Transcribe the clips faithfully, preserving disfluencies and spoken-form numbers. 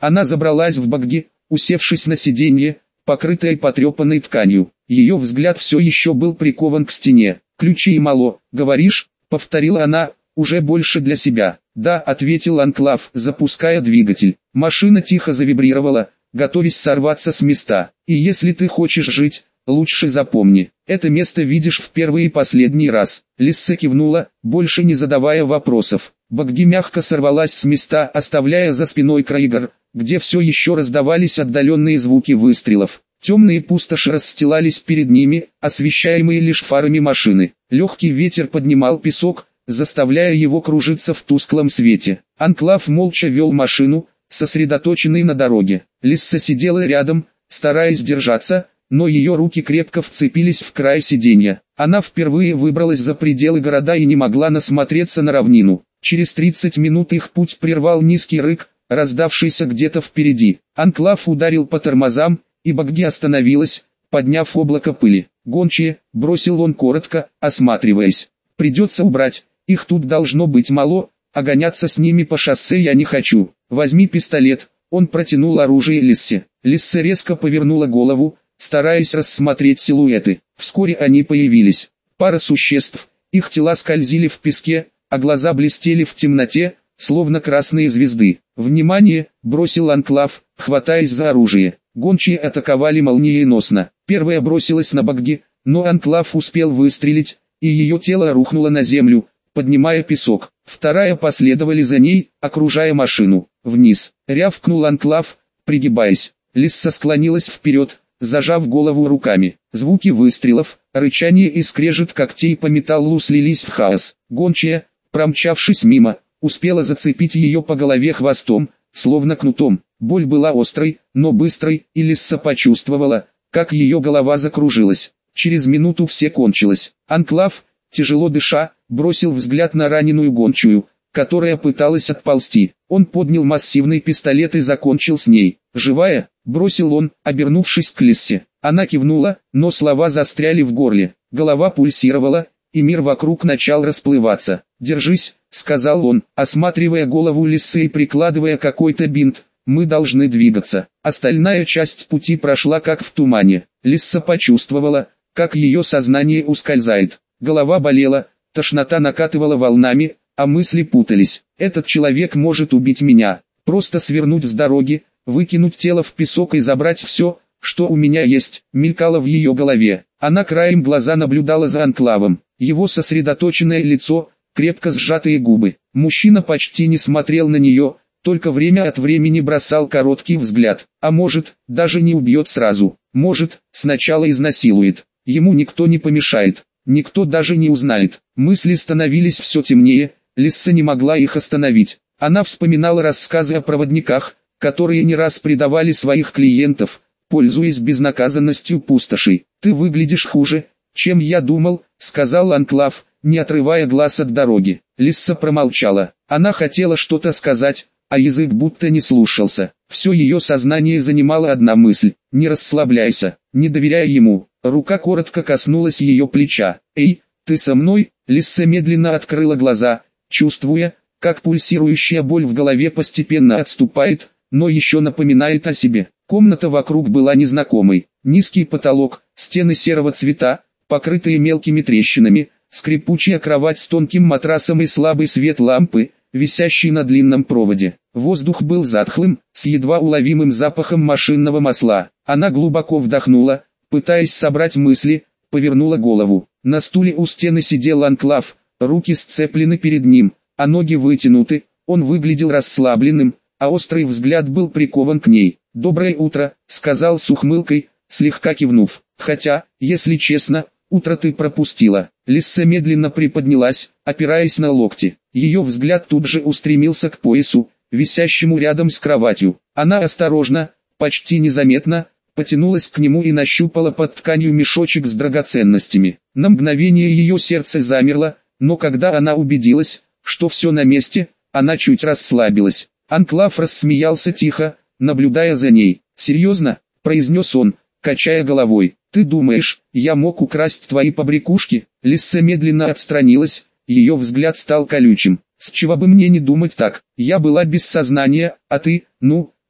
Она забралась в багги, усевшись на сиденье, покрытое потрепанной тканью. Ее взгляд все еще был прикован к стене. «Ключей мало, говоришь?» — повторила она, уже больше для себя. «Да», — ответил Анклав, запуская двигатель. Машина тихо завибрировала, готовясь сорваться с места. «И если ты хочешь жить, лучше запомни, это место видишь в первый и последний раз». Лисса кивнула, больше не задавая вопросов. Багги мягко сорвалась с места, оставляя за спиной Крейгер, где все еще раздавались отдаленные звуки выстрелов. Темные пустоши расстилались перед ними, освещаемые лишь фарами машины. Легкий ветер поднимал песок, заставляя его кружиться в тусклом свете. Анклав молча вел машину, сосредоточенный на дороге. Лисса сидела рядом, стараясь держаться, но ее руки крепко вцепились в край сиденья. Она впервые выбралась за пределы города и не могла насмотреться на равнину. Через тридцать минут их путь прервал низкий рык, раздавшийся где-то впереди. Анклав ударил по тормозам, и багги остановилась, подняв облако пыли. «Гончие», — бросил он коротко, осматриваясь. «Придется убрать, их тут должно быть мало, а гоняться с ними по шоссе я не хочу. Возьми пистолет». Он протянул оружие Лиссе. Лисса резко повернула голову, стараясь рассмотреть силуэты. Вскоре они появились. Пара существ, их тела скользили в песке, а глаза блестели в темноте, словно красные звезды. «Внимание!» — бросил Анклав, хватаясь за оружие. Гончие атаковали молниеносно. Первая бросилась на багги, но Анклав успел выстрелить, и ее тело рухнуло на землю, поднимая песок. Вторая последовали за ней, окружая машину. «Вниз!» — рявкнул Анклав, пригибаясь. Лисса склонилась вперед, зажав голову руками. Звуки выстрелов, рычание и скрежет когтей по металлу слились в хаос. Гончая, промчавшись мимо, успела зацепить ее по голове хвостом, словно кнутом. Боль была острой, но быстрой, и Лисса почувствовала, как ее голова закружилась. Через минуту все кончилось. Анклав, тяжело дыша, бросил взгляд на раненую гончую, которая пыталась отползти. Он поднял массивный пистолет и закончил с ней. «Живая?» — бросил он, обернувшись к Лиссе. Она кивнула, но слова застряли в горле. Голова пульсировала, и мир вокруг начал расплываться. «Держись», — сказал он, осматривая голову Лиссы и прикладывая какой-то бинт. «Мы должны двигаться». Остальная часть пути прошла как в тумане. Лисса почувствовала, как ее сознание ускользает. Голова болела, тошнота накатывала волнами, а мысли путались. «Этот человек может убить меня. Просто свернуть с дороги, выкинуть тело в песок и забрать все, что у меня есть», мелькало в ее голове. Она краем глаза наблюдала за Анклавом. Его сосредоточенное лицо, крепко сжатые губы. Мужчина почти не смотрел на нее, только время от времени бросал короткий взгляд. А может, даже не убьет сразу. Может, сначала изнасилует. Ему никто не помешает. Никто даже не узнает. Мысли становились все темнее, Лисса не могла их остановить. Она вспоминала рассказы о проводниках, которые не раз предавали своих клиентов, пользуясь безнаказанностью пустошей. «Ты выглядишь хуже, чем я думал», — сказал Анклав, не отрывая глаз от дороги. Лисса промолчала. Она хотела что-то сказать, а язык будто не слушался. Все ее сознание занимала одна мысль: не расслабляйся, не доверяй ему. Рука коротко коснулась ее плеча. «Эй, ты со мной?» Лисса медленно открыла глаза, чувствуя, как пульсирующая боль в голове постепенно отступает, но еще напоминает о себе. Комната вокруг была незнакомой. Низкий потолок, стены серого цвета, покрытые мелкими трещинами, скрипучая кровать с тонким матрасом и слабый свет лампы, висящий на длинном проводе. Воздух был затхлым, с едва уловимым запахом машинного масла. Она глубоко вдохнула, пытаясь собрать мысли, повернула голову. На стуле у стены сидел Анклав, руки сцеплены перед ним, а ноги вытянуты. Он выглядел расслабленным, а острый взгляд был прикован к ней. «Доброе утро», — сказал с ухмылкой, слегка кивнув. «Хотя, если честно, утро ты пропустила». Лисса медленно приподнялась, опираясь на локти. Ее взгляд тут же устремился к поясу, висящему рядом с кроватью. Она осторожно, почти незаметно, потянулась к нему и нащупала под тканью мешочек с драгоценностями. На мгновение ее сердце замерло, но когда она убедилась, что все на месте, она чуть расслабилась. Анклав рассмеялся тихо, наблюдая за ней. «Серьезно?» – произнес он, качая головой. «Ты думаешь, я мог украсть твои побрякушки?» Лисса медленно отстранилась, ее взгляд стал колючим. «С чего бы мне не думать так? Я была без сознания, а ты, ну,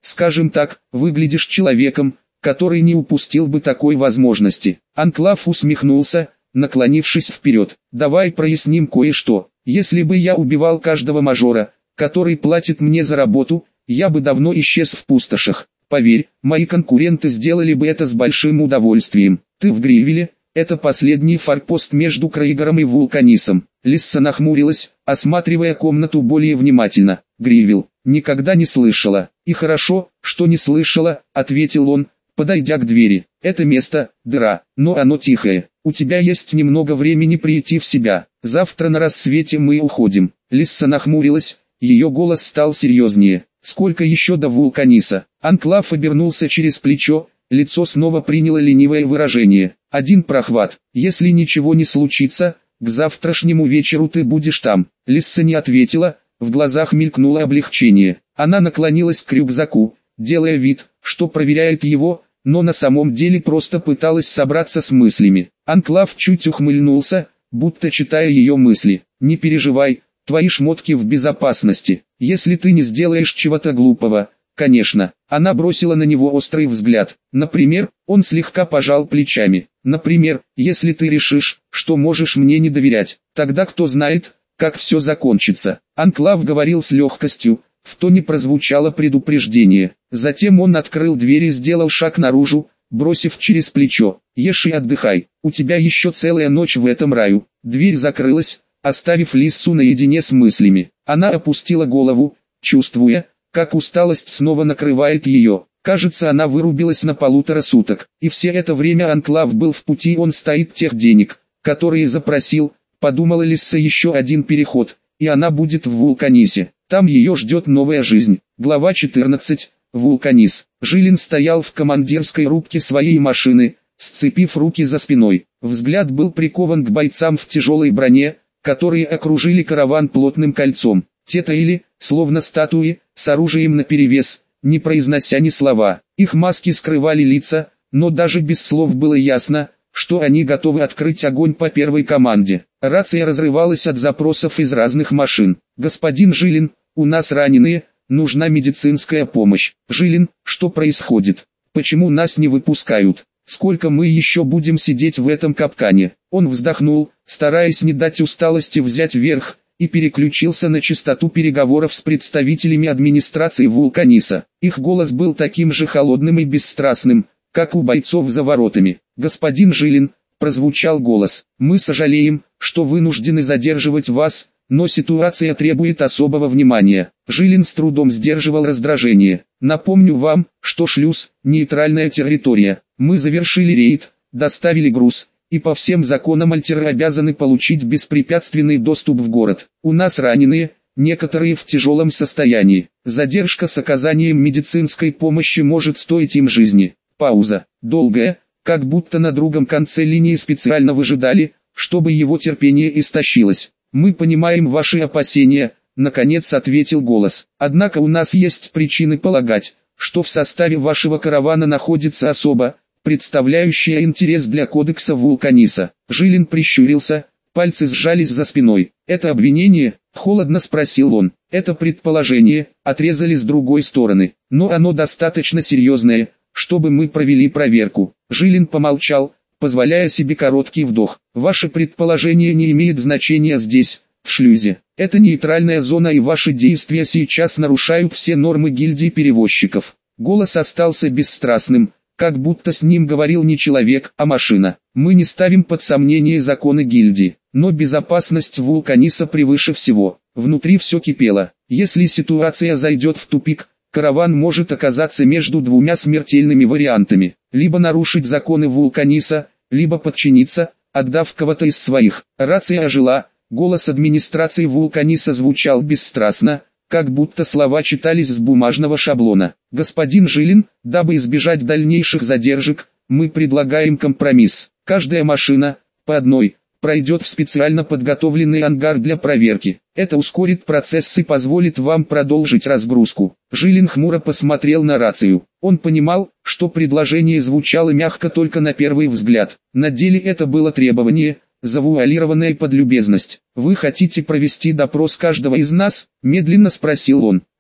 скажем так, выглядишь человеком, который не упустил бы такой возможности. Анклав усмехнулся, наклонившись вперед. Давай проясним кое-что. Если бы я убивал каждого мажора, который платит мне за работу, я бы давно исчез в пустошах. Поверь, мои конкуренты сделали бы это с большим удовольствием. Ты в Гривеле, это последний форпост между Крейгором и Вулканисом. Лисса нахмурилась, осматривая комнату более внимательно. Гривел, никогда не слышала. И хорошо, что не слышала, ответил он, подойдя к двери. Это место, дыра, но оно тихое. У тебя есть немного времени прийти в себя. Завтра на рассвете мы уходим. Лисса нахмурилась, ее голос стал серьезнее. Сколько еще до Вулканиса? Анклав обернулся через плечо, лицо снова приняло ленивое выражение. Один прохват. Если ничего не случится, к завтрашнему вечеру ты будешь там. Лисса не ответила, в глазах мелькнуло облегчение. Она наклонилась к рюкзаку, делая вид, что проверяет его, но на самом деле просто пыталась собраться с мыслями. Анклав чуть ухмыльнулся, будто читая ее мысли. «Не переживай, твои шмотки в безопасности, если ты не сделаешь чего-то глупого». Конечно, она бросила на него острый взгляд. Например, он слегка пожал плечами. Например, если ты решишь, что можешь мне не доверять, тогда кто знает, как все закончится. Анклав говорил с легкостью, в тоне прозвучало предупреждение. Затем он открыл дверь и сделал шаг наружу, бросив через плечо. «Ешь и отдыхай, у тебя еще целая ночь в этом раю». Дверь закрылась, оставив Лиссу наедине с мыслями. Она опустила голову, чувствуя, как усталость снова накрывает ее. Кажется, она вырубилась на полутора суток. И все это время Анклав был в пути, он стоит тех денег, которые запросил. Подумала Лисса, еще один переход, и она будет в Вулканисе. Там ее ждет новая жизнь. Глава четырнадцать. Вулканис. Жилин стоял в командирской рубке своей машины, сцепив руки за спиной. Взгляд был прикован к бойцам в тяжелой броне, которые окружили караван плотным кольцом. Те таили, словно статуи, с оружием наперевес, не произнося ни слова. Их маски скрывали лица, но даже без слов было ясно, что они готовы открыть огонь по первой команде. Рация разрывалась от запросов из разных машин. «Господин Жилин, у нас раненые, нужна медицинская помощь». «Жилин, что происходит? Почему нас не выпускают? Сколько мы еще будем сидеть в этом капкане?» Он вздохнул, стараясь не дать усталости взять верх, и переключился на частоту переговоров с представителями администрации Вулканиса. Их голос был таким же холодным и бесстрастным, как у бойцов за воротами. «Господин Жилин», — прозвучал голос, — «мы сожалеем, что вынуждены задерживать вас, но ситуация требует особого внимания». Жилин с трудом сдерживал раздражение. «Напомню вам, что шлюз – нейтральная территория. Мы завершили рейд, доставили груз, и по всем законам альтеры обязаны получить беспрепятственный доступ в город. У нас раненые, некоторые в тяжелом состоянии. Задержка с оказанием медицинской помощи может стоить им жизни». Пауза, долгая, как будто на другом конце линии специально выжидали, чтобы его терпение истощилось. «Мы понимаем ваши опасения», — наконец ответил голос. «Однако у нас есть причины полагать, что в составе вашего каравана находится особа, представляющая интерес для кодекса Вулканиса». Жилин прищурился, пальцы сжались за спиной. «Это обвинение?» — холодно спросил он. «Это предположение», — отрезали с другой стороны. «Но оно достаточно серьезное, чтобы мы провели проверку». Жилин помолчал, позволяя себе короткий вдох. «Ваше предположение не имеет значения здесь, в шлюзе. Это нейтральная зона, и ваши действия сейчас нарушают все нормы гильдии перевозчиков». Голос остался бесстрастным, как будто с ним говорил не человек, а машина. «Мы не ставим под сомнение законы гильдии, но безопасность Вулканиса превыше всего». Внутри все кипело. Если ситуация зайдет в тупик, караван может оказаться между двумя смертельными вариантами: либо нарушить законы Вулканиса, либо подчиниться, отдав кого-то из своих. Рация ожила, голос администрации Вулканиса звучал бесстрастно, как будто слова читались с бумажного шаблона. «Господин Жилин, дабы избежать дальнейших задержек, мы предлагаем компромисс. Каждая машина, по одной, пройдет в специально подготовленный ангар для проверки. Это ускорит процесс и позволит вам продолжить разгрузку». Жилин хмуро посмотрел на рацию. Он понимал, что предложение звучало мягко только на первый взгляд. На деле это было требование, завуалированное под любезность. «Вы хотите провести допрос каждого из нас?» – медленно спросил он.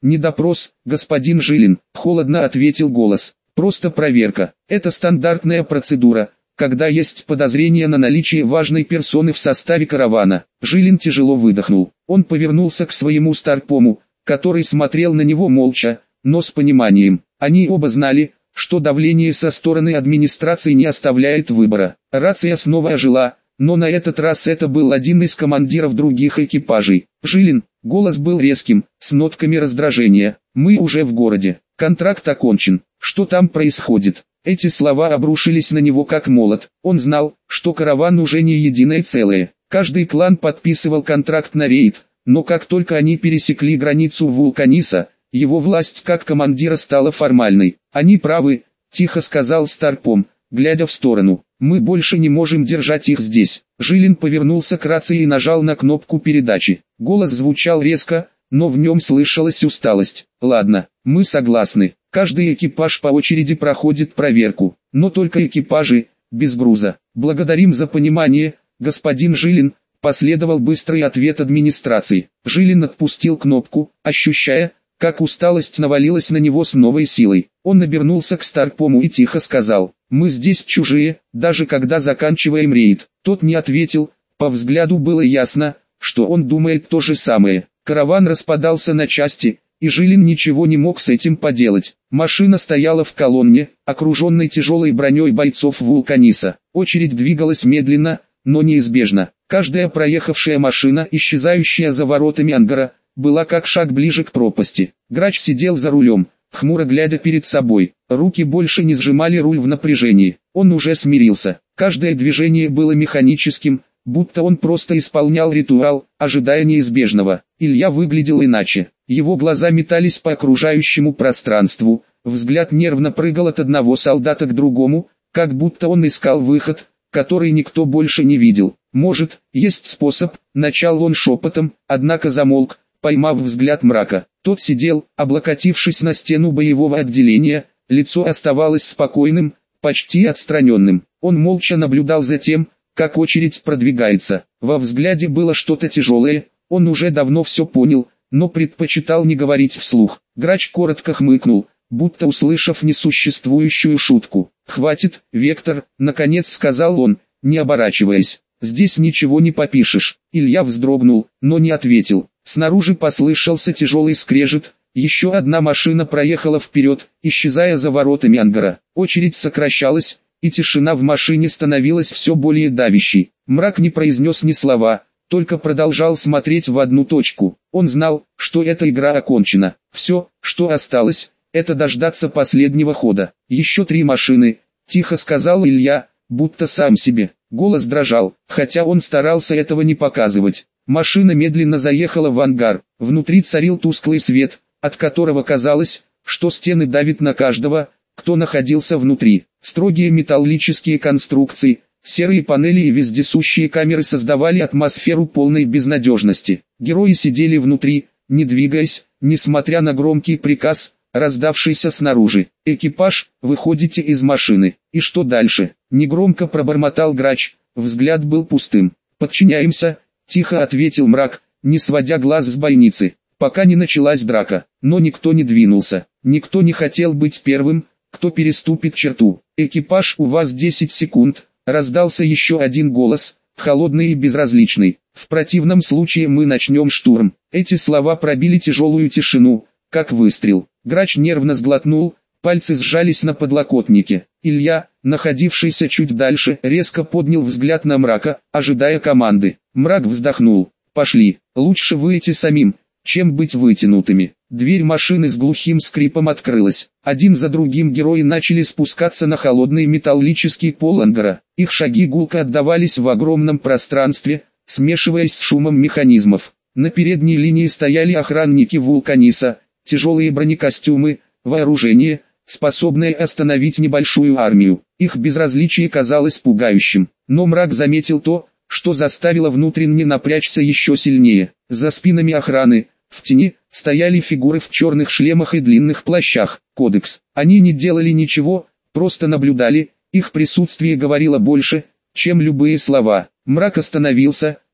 «Не допрос, господин Жилин», — холодно ответил голос. «Просто проверка. Это стандартная процедура, когда есть подозрение на наличие важной персоны в составе каравана». Жилин тяжело выдохнул. Он повернулся к своему старпому, который смотрел на него молча, но с пониманием. Они оба знали, что давление со стороны администрации не оставляет выбора. Рация снова ожила, но на этот раз это был один из командиров других экипажей. «Жилин», голос был резким, с нотками раздражения. «Мы уже в городе. Контракт окончен. Что там происходит?» Эти слова обрушились на него как молот. Он знал, что караван уже не единое целое. Каждый клан подписывал контракт на рейд, но как только они пересекли границу Вулканиса, его власть как командира стала формальной. «Они правы», — тихо сказал старпом, глядя в сторону. «Мы больше не можем держать их здесь». Жилин повернулся к рации и нажал на кнопку передачи. Голос звучал резко, но в нем слышалась усталость. «Ладно, мы согласны. Каждый экипаж по очереди проходит проверку, но только экипажи, без груза. Благодарим за понимание, господин Жилин», — последовал быстрый ответ администрации. Жилин отпустил кнопку, ощущая, как усталость навалилась на него с новой силой. Он обернулся к старпому и тихо сказал: «Мы здесь чужие, даже когда заканчиваем рейд». Тот не ответил, по взгляду было ясно, что он думает то же самое. Караван распадался на части, и Жилин ничего не мог с этим поделать. Машина стояла в колонне, окруженной тяжелой броней бойцов Вулканиса. Очередь двигалась медленно, но неизбежно. Каждая проехавшая машина, исчезающая за воротами ангара, была как шаг ближе к пропасти. Грач сидел за рулем, хмуро глядя перед собой. Руки больше не сжимали руль в напряжении. Он уже смирился. Каждое движение было механическим, будто он просто исполнял ритуал, ожидая неизбежного. Илья выглядел иначе. Его глаза метались по окружающему пространству, взгляд нервно прыгал от одного солдата к другому, как будто он искал выход, который никто больше не видел. «Может, есть способ», — начал он шепотом, однако замолк, поймав взгляд мрака. Тот сидел, облокотившись на стену боевого отделения, лицо оставалось спокойным, почти отстраненным. Он молча наблюдал за тем, как очередь продвигается. Во взгляде было что-то тяжелое, он уже давно все понял, но предпочитал не говорить вслух. Грач коротко хмыкнул, будто услышав несуществующую шутку. «Хватит, Вектор», — наконец сказал он, не оборачиваясь. «Здесь ничего не попишешь». Илья вздрогнул, но не ответил. Снаружи послышался тяжелый скрежет, еще одна машина проехала вперед, исчезая за воротами ангара. Очередь сокращалась, и тишина в машине становилась все более давящей. Мрак не произнес ни слова, только продолжал смотреть в одну точку. Он знал, что эта игра окончена. Все, что осталось, это дождаться последнего хода. «Еще три машины», — тихо сказал Илья, будто сам себе. Голос дрожал, хотя он старался этого не показывать. Машина медленно заехала в ангар. Внутри царил тусклый свет, от которого казалось, что стены давят на каждого, кто находился внутри. Строгие металлические конструкции, серые панели и вездесущие камеры создавали атмосферу полной безнадежности. Герои сидели внутри, не двигаясь, несмотря на громкий приказ, раздавшийся снаружи. «Экипаж, выходите из машины». «И что дальше?» — негромко пробормотал Грач, взгляд был пустым. «Подчиняемся», — тихо ответил Мрак, не сводя глаз с бойницы. Пока не началась драка, но никто не двинулся. Никто не хотел быть первым, кто переступит черту. «Экипаж, у вас десять секунд», — раздался еще один голос, холодный и безразличный. «В противном случае мы начнем штурм». Эти слова пробили тяжелую тишину, как выстрел. Грач нервно сглотнул, пальцы сжались на подлокотнике. Илья, находившийся чуть дальше, резко поднял взгляд на Мрака, ожидая команды. Мрак вздохнул. «Пошли, лучше выйти самим, чем быть вытянутыми». Дверь машины с глухим скрипом открылась. Один за другим герои начали спускаться на холодный металлический пол ангара. Их шаги гулко отдавались в огромном пространстве, смешиваясь с шумом механизмов. На передней линии стояли охранники Вулканиса, тяжелые бронекостюмы, вооружение, способное остановить небольшую армию. Их безразличие казалось пугающим. Но Мрак заметил то, что заставило внутренне напрячься еще сильнее. За спинами охраны, в тени, стояли фигуры в черных шлемах и длинных плащах. Кодекс. Они не делали ничего, просто наблюдали, их присутствие говорило больше, чем любые слова. Мрак остановился,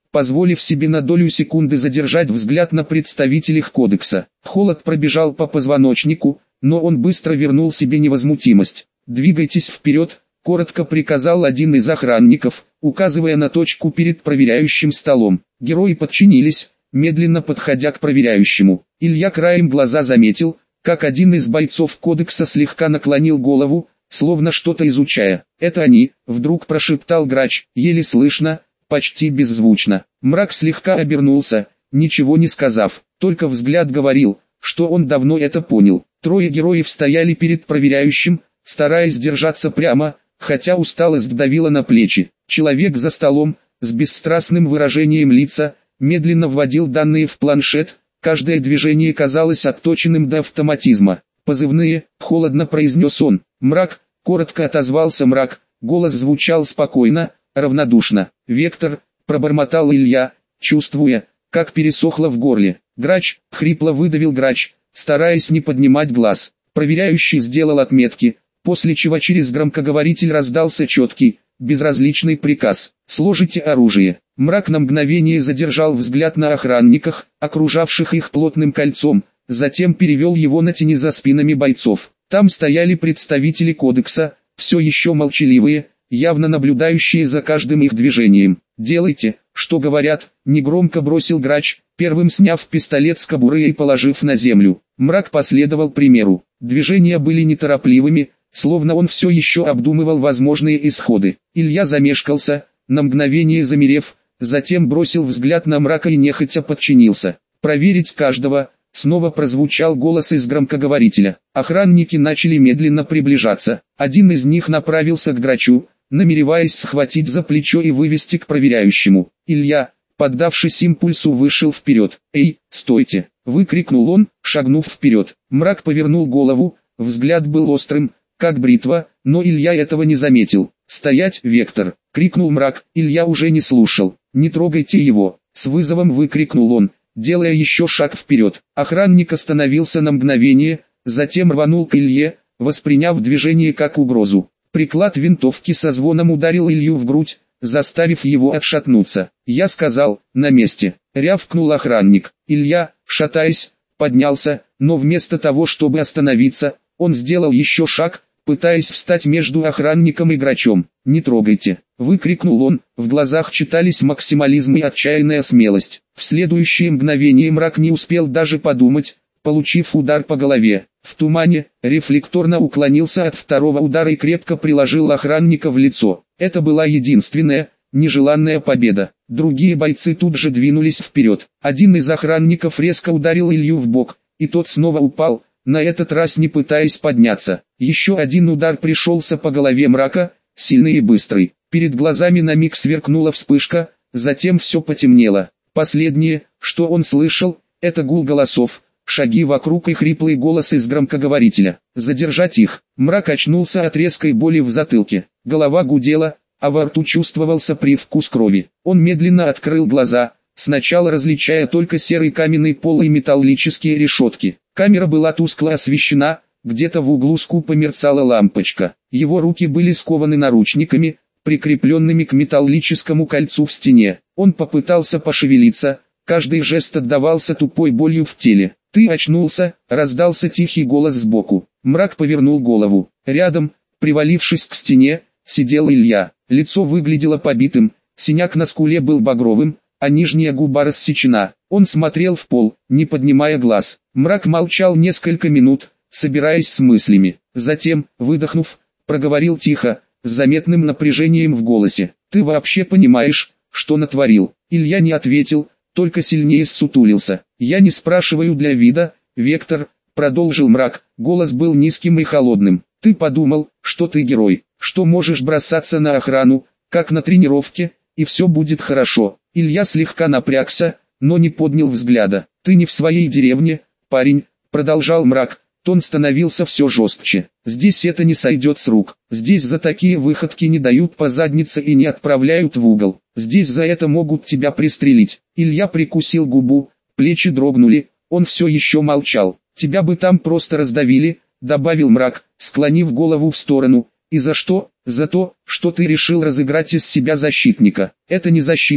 позволив себе на долю секунды задержать взгляд на представителей кодекса. Холод пробежал по позвоночнику, но он быстро вернул себе невозмутимость. «Двигайтесь вперед», — коротко приказал один из охранников, указывая на точку перед проверяющим столом. Герои подчинились, медленно подходя к проверяющему. Илья краем глаза заметил, как один из бойцов кодекса слегка наклонил голову, словно что-то изучая. «Это они», — вдруг прошептал Грач, еле слышно, почти беззвучно. Мрак слегка обернулся, ничего не сказав, только взгляд говорил, что он давно это понял. Трое героев стояли перед проверяющим, стараясь держаться прямо, хотя усталость давила на плечи. Человек за столом, с бесстрастным выражением лица, медленно вводил данные в планшет, каждое движение казалось отточенным до автоматизма. «Позывные», — холодно произнес он. «Мрак», — коротко отозвался Мрак, голос звучал спокойно, равнодушно. «Вектор», — пробормотал Илья, чувствуя, как пересохло в горле. «Грач», — хрипло выдавил Грач, стараясь не поднимать глаз. Проверяющий сделал отметки, после чего через громкоговоритель раздался четкий, безразличный приказ: «Сложите оружие». Мрак на мгновение задержал взгляд на охранниках, окружавших их плотным кольцом, затем перевел его на тени за спинами бойцов. Там стояли представители кодекса, все еще молчаливые, явно наблюдающие за каждым их движением. «Делайте, что говорят», — негромко бросил Грач, первым сняв пистолет с кобуры и положив на землю. Мрак последовал примеру. Движения были неторопливыми, словно он все еще обдумывал возможные исходы. Илья замешкался, на мгновение замерев, затем бросил взгляд на Мрака и нехотя подчинился. «Проверить каждого», — снова прозвучал голос из громкоговорителя. Охранники начали медленно приближаться. Один из них направился к Грачу, намереваясь схватить за плечо и вывести к проверяющему. Илья, поддавшись импульсу, вышел вперед. «Эй, стойте!» — выкрикнул он, шагнув вперед. Мрак повернул голову, взгляд был острым, как бритва, но Илья этого не заметил. «Стоять, Вектор!» — крикнул Мрак. Илья уже не слушал. «Не трогайте его!» — с вызовом выкрикнул он, делая еще шаг вперед. Охранник остановился на мгновение, затем рванул к Илье, восприняв движение как угрозу. Приклад винтовки со звоном ударил Илью в грудь, заставив его отшатнуться. «Я сказал, на месте!» — рявкнул охранник. Илья, шатаясь, поднялся, но вместо того, чтобы остановиться, он сделал еще шаг, пытаясь встать между охранником и Грачом. «Не трогайте!» — выкрикнул он, в глазах читались максимализм и отчаянная смелость. В следующее мгновение Мрак не успел даже подумать, получив удар по голове. В тумане, рефлекторно уклонился от второго удара и крепко приложил охранника в лицо. Это была единственная, нежеланная победа. Другие бойцы тут же двинулись вперед. Один из охранников резко ударил Илью в бок, и тот снова упал, на этот раз не пытаясь подняться. Еще один удар пришелся по голове Мрака, сильный и быстрый. Перед глазами на миг сверкнула вспышка, затем все потемнело. Последнее, что он слышал, это гул голосов, шаги вокруг и хриплый голос из громкоговорителя. «Задержать их!» Мрак очнулся от резкой боли в затылке. Голова гудела, а во рту чувствовался привкус крови. Он медленно открыл глаза, сначала различая только серый каменный пол и металлические решетки. Камера была тускло освещена, где-то в углу скупо мерцала лампочка. Его руки были скованы наручниками, прикрепленными к металлическому кольцу в стене. Он попытался пошевелиться, каждый жест отдавался тупой болью в теле. «Ты очнулся», — раздался тихий голос сбоку. Мрак повернул голову. Рядом, привалившись к стене, сидел Илья. Лицо выглядело побитым, синяк на скуле был багровым, а нижняя губа рассечена. Он смотрел в пол, не поднимая глаз. Мрак молчал несколько минут, собираясь с мыслями. Затем, выдохнув, проговорил тихо, с заметным напряжением в голосе. «Ты вообще понимаешь, что натворил?» Илья не ответил, только сильнее ссутулился. «Я не спрашиваю для вида, Вектор», — продолжил Мрак, голос был низким и холодным. «Ты подумал, что ты герой, что можешь бросаться на охрану, как на тренировке, и все будет хорошо». Илья слегка напрягся, но не поднял взгляда. «Ты не в своей деревне, парень», — продолжал Мрак, тон становился все жестче. «Здесь это не сойдет с рук, здесь за такие выходки не дают по заднице и не отправляют в угол, здесь за это могут тебя пристрелить». Илья прикусил губу, плечи дрогнули, он все еще молчал. «Тебя бы там просто раздавили», — добавил Мрак, склонив голову в сторону. «И за что?» «За то, что ты решил разыграть из себя защитника». «Это не защита»,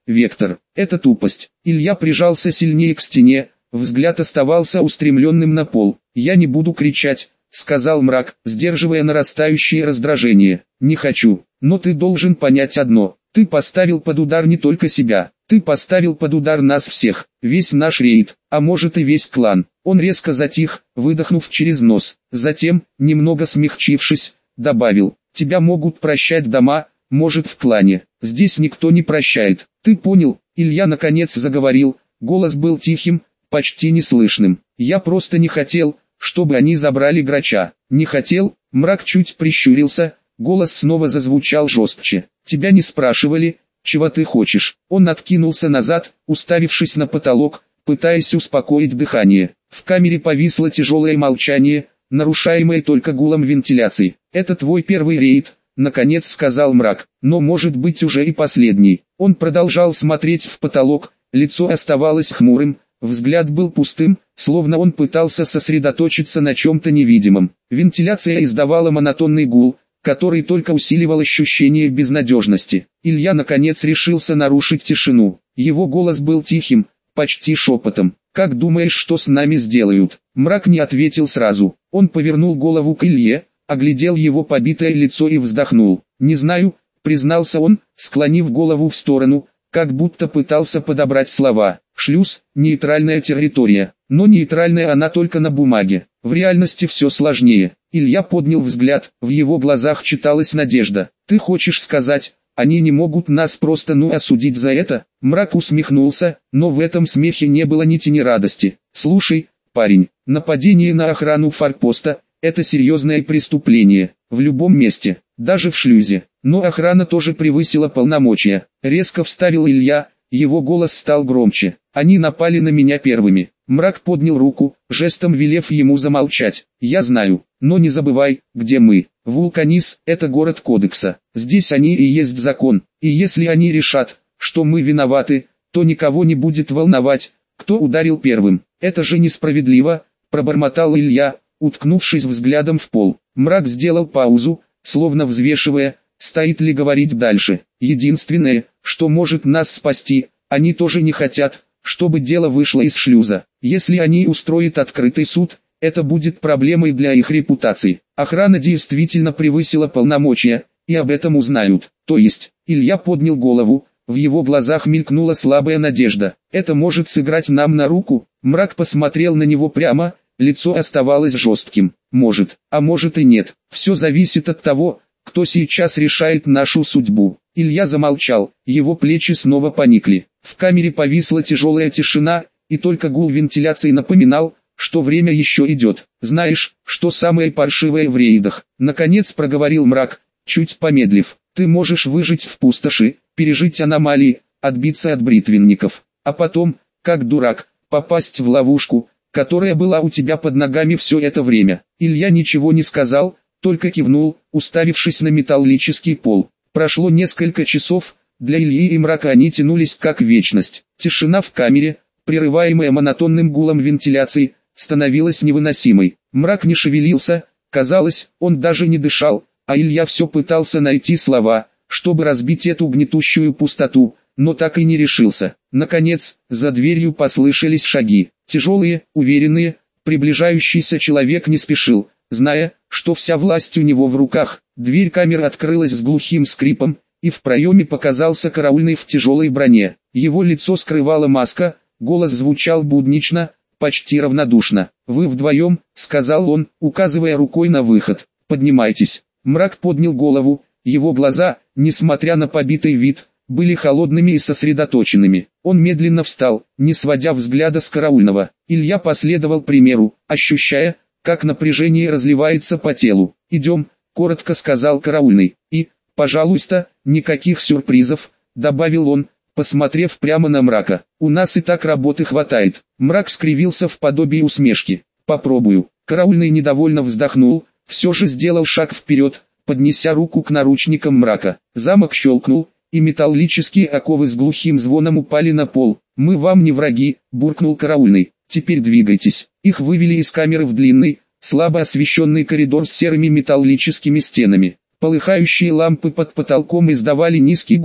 Вектор. Это тупость. Илья прижался сильнее к стене, взгляд оставался устремленным на пол. «Я не буду кричать», — сказал мрак, сдерживая нарастающее раздражение. «Не хочу. Но ты должен понять одно. Ты поставил под удар не только себя. Ты поставил под удар нас всех, весь наш рейд, а может и весь клан». Он резко затих, выдохнув через нос. Затем, немного смягчившись, добавил: «Тебя могут прощать дома, может в клане. Здесь никто не прощает. Ты понял?» Илья наконец заговорил, голос был тихим, почти неслышным. «Я просто не хотел, чтобы они забрали Грача. Не хотел». Мрак чуть прищурился, голос снова зазвучал жестче. «Тебя не спрашивали, чего ты хочешь». Он откинулся назад, уставившись на потолок, пытаясь успокоить дыхание. В камере повисло тяжелое молчание, нарушаемое только гулом вентиляции. «Это твой первый рейд», — наконец сказал мрак, — «но может быть уже и последний». Он продолжал смотреть в потолок, лицо оставалось хмурым, взгляд был пустым, словно он пытался сосредоточиться на чем-то невидимом. Вентиляция издавала монотонный гул, который только усиливал ощущение безнадежности. Илья наконец решился нарушить тишину. Его голос был тихим, почти шепотом. «Как думаешь, что с нами сделают?» Мрак не ответил сразу. Он повернул голову к Илье, оглядел его побитое лицо и вздохнул. «Не знаю», — признался он, склонив голову в сторону, как будто пытался подобрать слова. «Шлюз — нейтральная территория, но нейтральная она только на бумаге. В реальности все сложнее». Илья поднял взгляд, в его глазах читалась надежда. «Ты хочешь сказать, они не могут нас просто ну осудить за это?» Мрак усмехнулся, но в этом смехе не было ни тени радости. «Слушай, парень, нападение на охрану форпоста — это серьезное преступление, в любом месте, даже в шлюзе. Но охрана тоже превысила полномочия», — резко вставил Илья, его голос стал громче. «Они напали на меня первыми». Мрак поднял руку, жестом велев ему замолчать. «Я знаю, но не забывай, где мы. Вулканис — это город Кодекса. Здесь они и есть закон, и если они решат, что мы виноваты, то никого не будет волновать, кто ударил первым. Это же несправедливо», — пробормотал Илья, уткнувшись взглядом в пол. Мрак сделал паузу, словно взвешивая, стоит ли говорить дальше. «Единственное, что может нас спасти, они тоже не хотят, чтобы дело вышло из шлюза. Если они устроят открытый суд, это будет проблемой для их репутации. Охрана действительно превысила полномочия, и об этом узнают. То есть», — Илья поднял голову, в его глазах мелькнула слабая надежда. «Это может сыграть нам на руку?» Мрак посмотрел на него прямо, лицо оставалось жестким. «Может, а может и нет. Все зависит от того, кто сейчас решает нашу судьбу». Илья замолчал, его плечи снова поникли. В камере повисла тяжелая тишина, и только гул вентиляции напоминал, что время еще идет. «Знаешь, что самое паршивое в рейдах?» Наконец проговорил мрак, чуть помедлив. «Ты можешь выжить в пустоши, пережить аномалии, отбиться от бритвенников, а потом, как дурак, попасть в ловушку, которая была у тебя под ногами все это время». Илья ничего не сказал, только кивнул, уставившись на металлический пол. Прошло несколько часов, для Ильи и мрака они тянулись как вечность. Тишина в камере, прерываемая монотонным гулом вентиляции, становилась невыносимой. Мрак не шевелился, казалось, он даже не дышал, а Илья все пытался найти слова, чтобы разбить эту гнетущую пустоту, но так и не решился. Наконец, за дверью послышались шаги. Тяжелые, уверенные, приближающийся человек не спешил, зная, что вся власть у него в руках. Дверь камеры открылась с глухим скрипом, и в проеме показался караульный в тяжелой броне. Его лицо скрывала маска, голос звучал буднично, почти равнодушно. «Вы вдвоем», — сказал он, указывая рукой на выход. «Поднимайтесь». Мрак поднял голову, его глаза, несмотря на побитый вид, были холодными и сосредоточенными. Он медленно встал, не сводя взгляда с караульного. Илья последовал примеру, ощущая, как напряжение разливается по телу. «Идем», — коротко сказал караульный. «И, пожалуйста, никаких сюрпризов», — добавил он, посмотрев прямо на мрака. «У нас и так работы хватает». Мрак скривился в подобии усмешки. «Попробую». Караульный недовольно вздохнул, все же сделал шаг вперед, поднеся руку к наручникам мрака. Замок щелкнул, и металлические оковы с глухим звоном упали на пол. «Мы вам не враги», — буркнул караульный. «Теперь двигайтесь». Их вывели из камеры в длинный, слабо освещенный коридор с серыми металлическими стенами. Полыхающие лампы под потолком издавали низкий гул,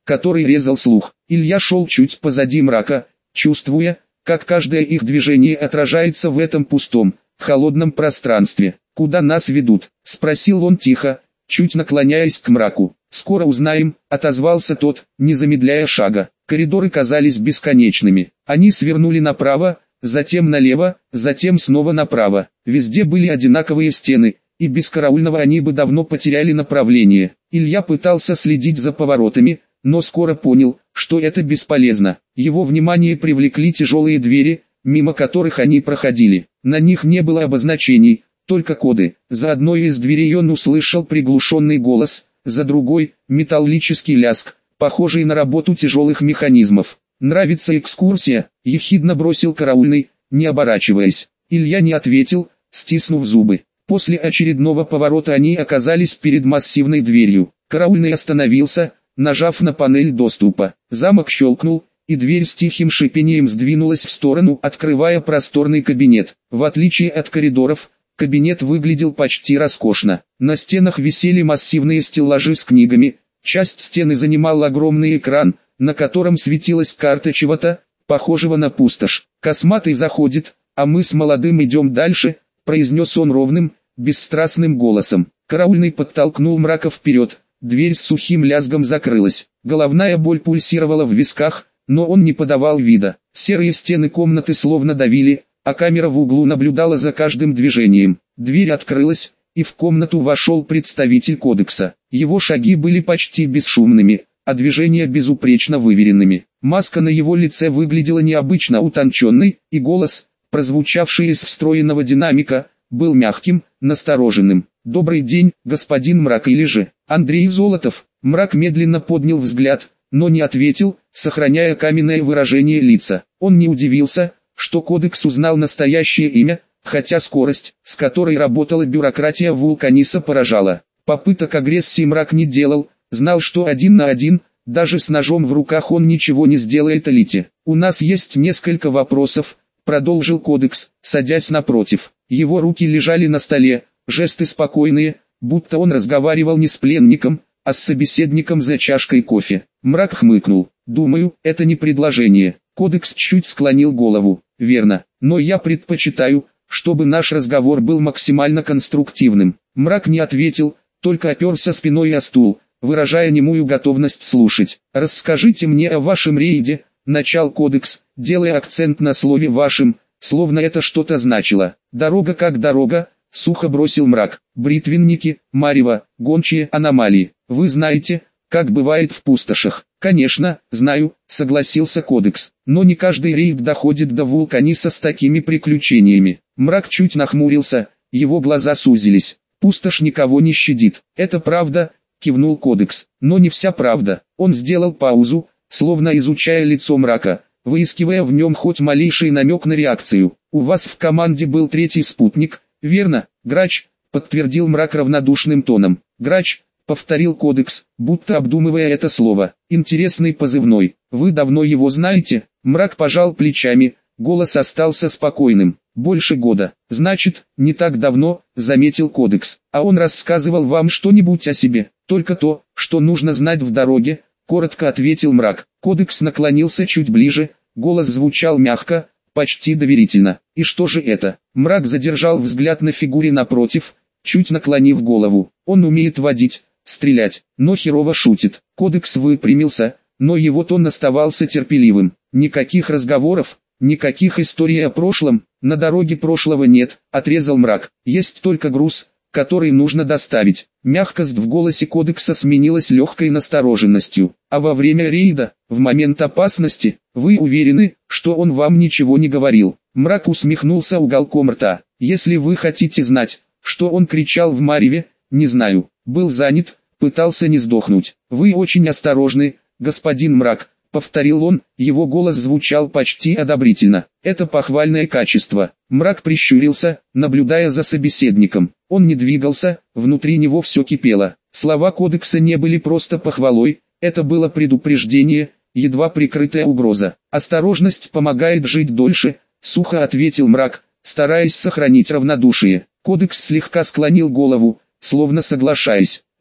который резал слух. Илья шел чуть позади мрака, чувствуя, как каждое их движение отражается в этом пустом, холодном пространстве. «Куда нас ведут?» – спросил он тихо, чуть наклоняясь к мраку. «Скоро узнаем», – отозвался тот, не замедляя шага. Коридоры казались бесконечными. Они свернули направо, затем налево, затем снова направо. Везде были одинаковые стены, и без караульного они бы давно потеряли направление. Илья пытался следить за поворотами, но скоро понял, что это бесполезно. Его внимание привлекли тяжелые двери, мимо которых они проходили. На них не было обозначений, только коды. За одной из дверей он услышал приглушенный голос, за другой – металлический лязг, похожий на работу тяжелых механизмов. «Нравится экскурсия?» – ехидно бросил караульный, не оборачиваясь. Илья не ответил, стиснув зубы. После очередного поворота они оказались перед массивной дверью. Караульный остановился, нажав на панель доступа. Замок щелкнул, и дверь с тихим шипением сдвинулась в сторону, открывая просторный кабинет. В отличие от коридоров, кабинет выглядел почти роскошно. На стенах висели массивные стеллажи с книгами, часть стены занимал огромный экран, на котором светилась карта чего-то, похожего на пустошь. «Косматый заходит, а мы с молодым идем дальше», — произнес он ровным, бесстрастным голосом. Караульный подтолкнул мрака вперед, дверь с сухим лязгом закрылась. Головная боль пульсировала в висках, но он не подавал вида. Серые стены комнаты словно давили, а камера в углу наблюдала за каждым движением. Дверь открылась, и в комнату вошел представитель кодекса. Его шаги были почти бесшумными, а движения безупречно выверенными. Маска на его лице выглядела необычно утонченной, и голос, прозвучавший из встроенного динамика, был мягким, настороженным. «Добрый день, господин Мрак или же Андрей Золотов?» Мрак медленно поднял взгляд, но не ответил, сохраняя каменное выражение лица. Он не удивился, что кодекс узнал настоящее имя, хотя скорость, с которой работала бюрократия Вулканиса, поражала. Попыток агрессии Мрак не делал, знал, что один на один, даже с ножом в руках он ничего не сделает элите. «У нас есть несколько вопросов», — продолжил кодекс, садясь напротив. Его руки лежали на столе, жесты спокойные, будто он разговаривал не с пленником, а с собеседником за чашкой кофе. Мрак хмыкнул. «Думаю, это не предложение». Кодекс чуть склонил голову. «Верно, но я предпочитаю, чтобы наш разговор был максимально конструктивным». Мрак не ответил, только оперся спиной о стул, выражая немую готовность слушать. «Расскажите мне о вашем рейде», — начал кодекс, делая акцент на слове «вашим», словно это что-то значило. «Дорога как дорога», — сухо бросил Мрак. «Бритвенники, марево, гончие аномалии. Вы знаете, как бывает в пустошах?» «Конечно, знаю», — согласился кодекс. «Но не каждый рейд доходит до Вулканиса с такими приключениями». Мрак чуть нахмурился, его глаза сузились. «Пустошь никого не щадит». «Это правда», — кивнул кодекс. «Но не вся правда». Он сделал паузу, словно изучая лицо Мрака, выискивая в нем хоть малейший намек на реакцию. «У вас в команде был третий спутник, верно?» «Грач», — подтвердил Мрак равнодушным тоном. «Грач», — повторил кодекс, будто обдумывая это слово. «Интересный позывной. Вы давно его знаете?» Мрак пожал плечами, голос остался спокойным. «Больше года». «Значит, не так давно», — заметил кодекс. «А он рассказывал вам что-нибудь о себе?» «Только то, что нужно знать в дороге», — коротко ответил Мрак. Кодекс наклонился чуть ближе, голос звучал мягко, почти доверительно. «И что же это?» Мрак задержал взгляд на фигуре напротив, чуть наклонив голову. «Он умеет водить, стрелять, но херово шутит». Кодекс выпрямился, но его тон оставался терпеливым. «Никаких разговоров, никаких историй о прошлом, на дороге прошлого нет», — отрезал Мрак. «Есть только груз, который нужно доставить». Мягкость в голосе кодекса сменилась легкой настороженностью. «А во время рейда, в момент опасности, вы уверены, что он вам ничего не говорил?» Мрак усмехнулся уголком рта. «Если вы хотите знать, что он кричал в мареве, не знаю. Был занят, пытался не сдохнуть». «Вы очень осторожны, господин Мрак», — повторил он, его голос звучал почти одобрительно. «Это похвальное качество». Мрак прищурился, наблюдая за собеседником. Он не двигался, внутри него все кипело. Слова кодекса не были просто похвалой, это было предупреждение, едва прикрытая угроза. «Осторожность помогает жить дольше», — сухо ответил Мрак, стараясь сохранить равнодушие. Кодекс слегка склонил голову, словно соглашаясь.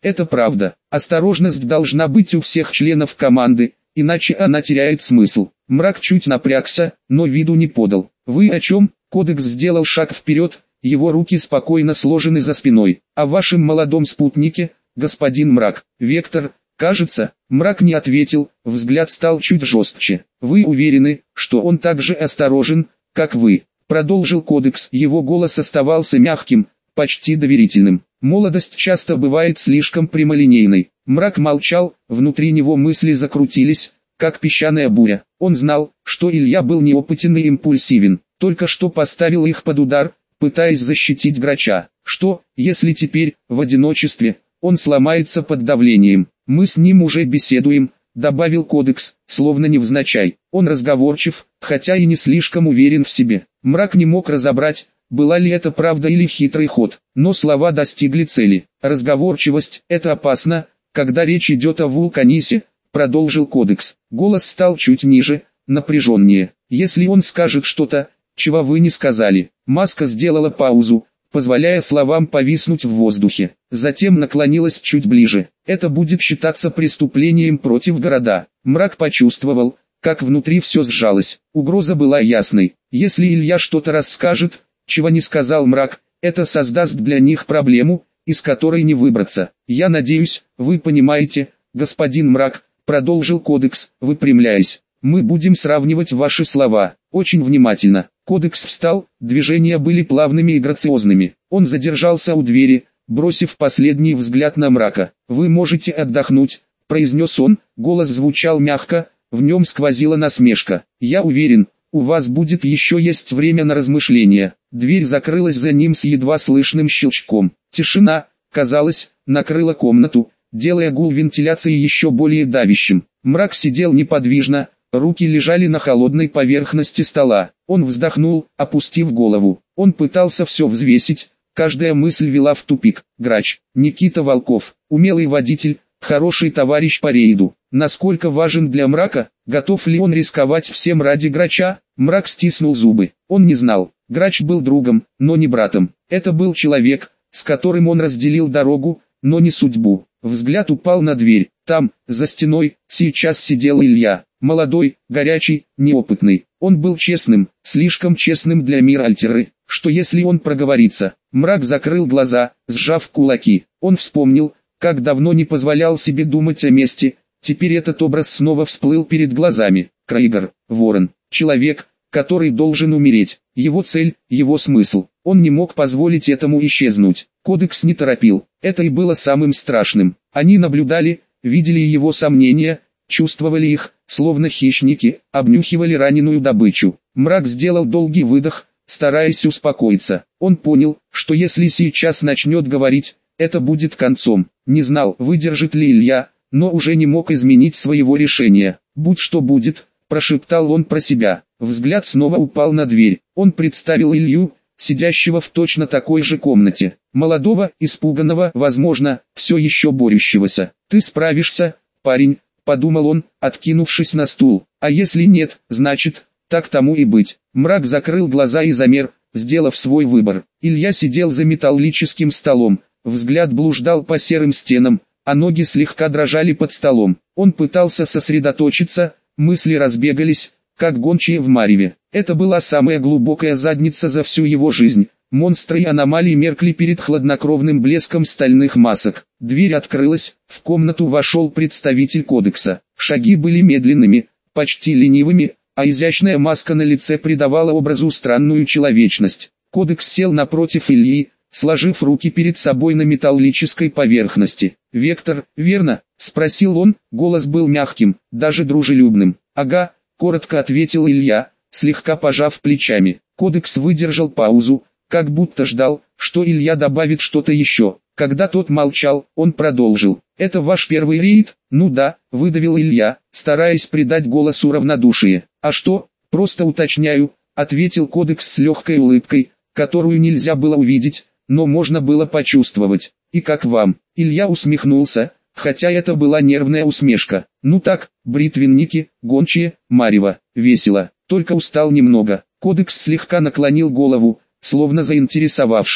Это правда. Осторожность должна быть у всех членов команды, иначе она теряет смысл. Мрак чуть напрягся, но виду не подал. Вы о чем? Кодекс сделал шаг вперед, его руки спокойно сложены за спиной. О вашем молодом спутнике, господин Мрак. Вектор, кажется, Мрак не ответил, взгляд стал чуть жестче. Вы уверены, что он так же осторожен, как вы? Продолжил Кодекс, его голос оставался мягким, почти доверительным. Молодость часто бывает слишком прямолинейной. Мрак молчал, внутри него мысли закрутились, как песчаная буря. Он знал, что Илья был неопытен и импульсивен, только что поставил их под удар, пытаясь защитить Грача. Что, если теперь, в одиночестве, он сломается под давлением? Мы с ним уже беседуем, добавил Кодекс, словно невзначай. Он разговорчив, хотя и не слишком уверен в себе. Мрак не мог разобрать, была ли это правда или хитрый ход, но слова достигли цели. Разговорчивость – это опасно, когда речь идет о Вулканисе, продолжил Кодекс. Голос стал чуть ниже, напряженнее. Если он скажет что-то, чего вы не сказали. Маска сделала паузу, позволяя словам повиснуть в воздухе. Затем наклонилась чуть ближе. Это будет считаться преступлением против города. Мрак почувствовал, как внутри все сжалось. Угроза была ясной. Если Илья что-то расскажет, чего не сказал Мрак, это создаст для них проблему, из которой не выбраться. Я надеюсь, вы понимаете, господин Мрак, продолжил Кодекс, выпрямляясь. Мы будем сравнивать ваши слова, очень внимательно. Кодекс встал, движения были плавными и грациозными. Он задержался у двери, бросив последний взгляд на Мрака. «Вы можете отдохнуть», — произнес он, голос звучал мягко, в нем сквозила насмешка. «Я уверен, у вас будет еще есть время на размышления». Дверь закрылась за ним с едва слышным щелчком. Тишина, казалось, накрыла комнату, делая гул вентиляции еще более давящим. Мрак сидел неподвижно, руки лежали на холодной поверхности стола. Он вздохнул, опустив голову. Он пытался все взвесить, каждая мысль вела в тупик. Грач, Никита Волков, умелый водитель, хороший товарищ по рейду. Насколько важен для Мрака, готов ли он рисковать всем ради Грача? Мрак стиснул зубы. Он не знал. Грач был другом, но не братом. Это был человек, с которым он разделил дорогу, но не судьбу. Взгляд упал на дверь. Там, за стеной, сейчас сидел Илья. Молодой, горячий, неопытный. Он был честным, слишком честным для мира Альтеры. Что если он проговорится? Мрак закрыл глаза, сжав кулаки. Он вспомнил, как давно не позволял себе думать о мести. Теперь этот образ снова всплыл перед глазами. Крейгер, Ворон, человек, который должен умереть. Его цель, его смысл. Он не мог позволить этому исчезнуть. Кодекс не торопил. Это и было самым страшным. Они наблюдали, видели его сомнения, чувствовали их, словно хищники, обнюхивали раненую добычу. Мрак сделал долгий выдох, стараясь успокоиться. Он понял, что если сейчас начнет говорить, это будет концом. Не знал, выдержит ли Илья, но уже не мог изменить своего решения. «Будь что будет», – прошептал он про себя. Взгляд снова упал на дверь. Он представил Илью, сидящего в точно такой же комнате. Молодого, испуганного, возможно, все еще борющегося. «Ты справишься, парень», – подумал он, откинувшись на стул. «А если нет, значит, так тому и быть». Мрак закрыл глаза и замер, сделав свой выбор. Илья сидел за металлическим столом. Взгляд блуждал по серым стенам, а ноги слегка дрожали под столом. Он пытался сосредоточиться, мысли разбегались, как гончие в мареве. Это была самая глубокая задница за всю его жизнь. Монстры и аномалии меркли перед хладнокровным блеском стальных масок. Дверь открылась, в комнату вошел представитель Кодекса. Шаги были медленными, почти ленивыми, а изящная маска на лице придавала образу странную человечность. Кодекс сел напротив Ильи, сложив руки перед собой на металлической поверхности. «Вектор, верно?» – спросил он, голос был мягким, даже дружелюбным. «Ага», – коротко ответил Илья, слегка пожав плечами. Кодекс выдержал паузу, как будто ждал, что Илья добавит что-то еще. Когда тот молчал, он продолжил. «Это ваш первый рейд?» «Ну да», – выдавил Илья, стараясь придать голосу равнодушие. «А что? Просто уточняю», – ответил Кодекс с легкой улыбкой, которую нельзя было увидеть, но можно было почувствовать. «И как вам?» Илья усмехнулся, хотя это была нервная усмешка. «Ну так, бритвенники, гончие, марево, весело, только устал немного». Кодекс слегка наклонил голову, словно заинтересовавшись.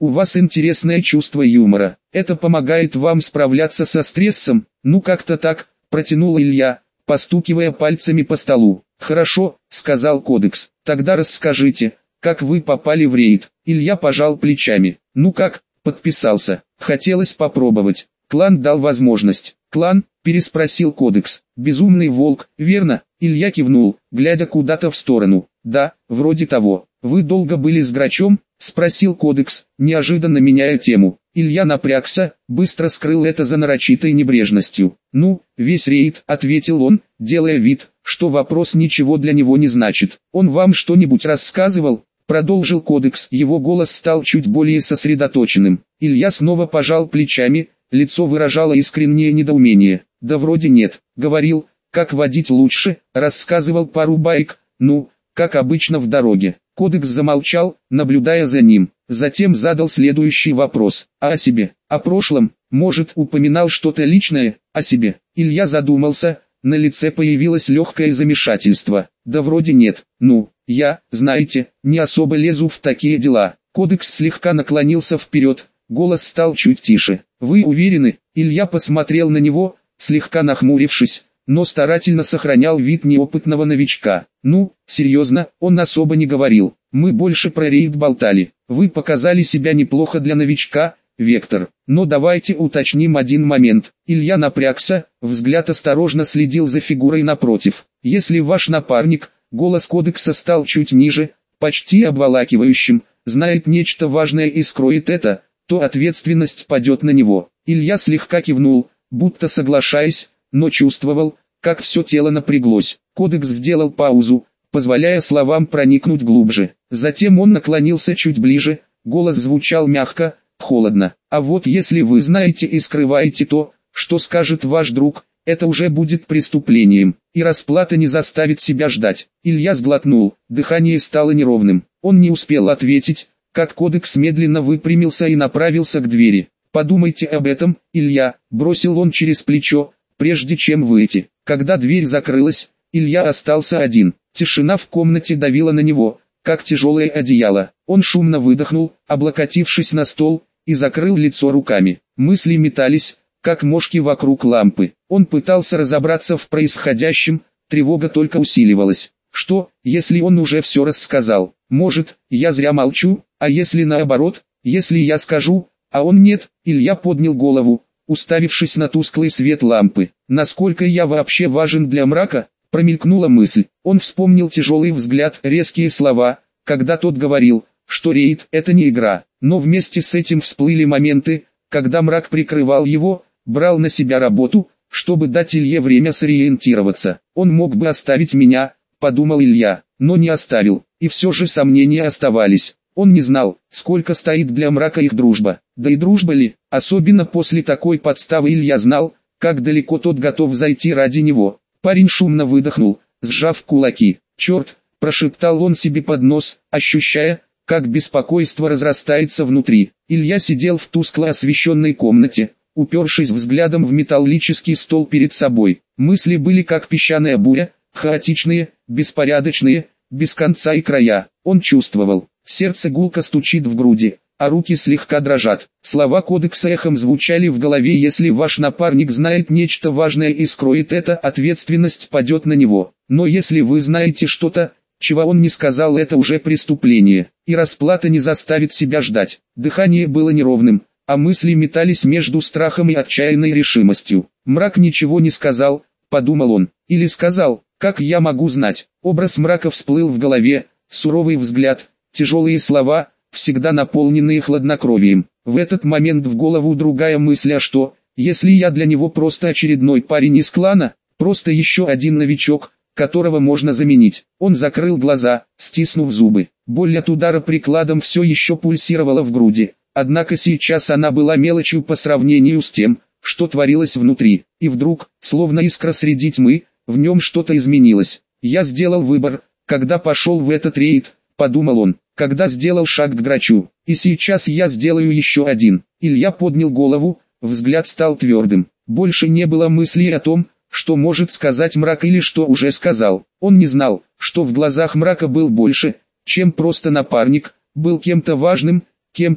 у вас интересное чувство юмора. Это помогает вам справляться со стрессом, ну как-то так, протянул Илья, постукивая пальцами по столу. Хорошо, сказал Кодекс, тогда расскажите, как вы попали в рейд. Илья пожал плечами. Ну как, подписался, хотелось попробовать. Клан дал возможность. Клан, переспросил Кодекс. Безумный волк, верно? Илья кивнул, глядя куда-то в сторону. Да, вроде того. Вы долго были с Грачом? Спросил Кодекс, неожиданно меняя тему. Илья напрягся, быстро скрыл это за нарочитой небрежностью. Ну, весь рейд, ответил он, делая вид, что вопрос ничего для него не значит. Он вам что-нибудь рассказывал? Продолжил Кодекс, его голос стал чуть более сосредоточенным. Илья снова пожал плечами, лицо выражало искреннее недоумение. Да вроде нет, говорил, как водить лучше, рассказывал пару байк, ну, как обычно в дороге. Кодекс замолчал, наблюдая за ним, затем задал следующий вопрос. А о себе, о прошлом, может, упоминал что-то личное, о себе? Илья задумался, на лице появилось легкое замешательство. Да вроде нет, ну, я, знаете, не особо лезу в такие дела. Кодекс слегка наклонился вперед, голос стал чуть тише. Вы уверены? Илья посмотрел на него, слегка нахмурившись, но старательно сохранял вид неопытного новичка. Ну, серьезно, он особо не говорил. Мы больше про рейд болтали. Вы показали себя неплохо для новичка, Вектор. Но давайте уточним один момент. Илья напрягся, взгляд осторожно следил за фигурой напротив. Если ваш напарник, голос Кодекса стал чуть ниже, почти обволакивающим, знает нечто важное и скроет это, то ответственность падет на него. Илья слегка кивнул, будто соглашаясь, но чувствовал, как все тело напряглось. Кодекс сделал паузу, позволяя словам проникнуть глубже. Затем он наклонился чуть ближе, голос звучал мягко, холодно. А вот если вы знаете и скрываете то, что скажет ваш друг, это уже будет преступлением, и расплата не заставит себя ждать. Илья сглотнул, дыхание стало неровным. Он не успел ответить, как Кодекс медленно выпрямился и направился к двери. «Подумайте об этом, Илья», — бросил он через плечо, прежде чем выйти. Когда дверь закрылась, Илья остался один. Тишина в комнате давила на него, как тяжелое одеяло. Он шумно выдохнул, облокотившись на стол, и закрыл лицо руками. Мысли метались, как мошки вокруг лампы. Он пытался разобраться в происходящем, тревога только усиливалась. Что, если он уже все рассказал? Может, я зря молчу, а если наоборот, если я скажу, а он нет? Илья поднял голову, уставившись на тусклый свет лампы. Насколько я вообще важен для мрака? Промелькнула мысль. Он вспомнил тяжелый взгляд, резкие слова, когда тот говорил, что рейд – это не игра. Но вместе с этим всплыли моменты, когда мрак прикрывал его, брал на себя работу, чтобы дать Илье время сориентироваться. Он мог бы оставить меня, подумал Илья, но не оставил, и все же сомнения оставались. Он не знал, сколько стоит для мрака их дружба. Да и дружба ли, особенно после такой подставы. Илья знал, как далеко тот готов зайти ради него. Парень шумно выдохнул, сжав кулаки. «Черт!» – прошептал он себе под нос, ощущая, как беспокойство разрастается внутри. Илья сидел в тускло освещенной комнате, упершись взглядом в металлический стол перед собой. Мысли были как песчаная буря, хаотичные, беспорядочные, без конца и края. Он чувствовал, сердце гулко стучит в груди, а руки слегка дрожат. Слова Кодекса эхом звучали в голове: если ваш напарник знает нечто важное и скроет это, ответственность падет на него. Но если вы знаете что-то, чего он не сказал, это уже преступление, и расплата не заставит себя ждать. Дыхание было неровным, а мысли метались между страхом и отчаянной решимостью. Мрак ничего не сказал, подумал он, или сказал, как я могу знать? Образ мрака всплыл в голове, суровый взгляд, тяжелые слова, всегда наполненные хладнокровием. В этот момент в голову другая мысль: а что, если я для него просто очередной парень из клана, просто еще один новичок, которого можно заменить? Он закрыл глаза, стиснув зубы. Боль от удара прикладом все еще пульсировала в груди, однако сейчас она была мелочью по сравнению с тем, что творилось внутри. И вдруг, словно искра среди тьмы, в нем что-то изменилось. Я сделал выбор, когда пошел в этот рейд, подумал он, когда сделал шаг к Грачу, и сейчас я сделаю еще один. Илья поднял голову, взгляд стал твердым. Больше не было мыслей о том, что может сказать мрак или что уже сказал. Он не знал, что в глазах мрака был больше, чем просто напарник, был кем-то важным, кем-то,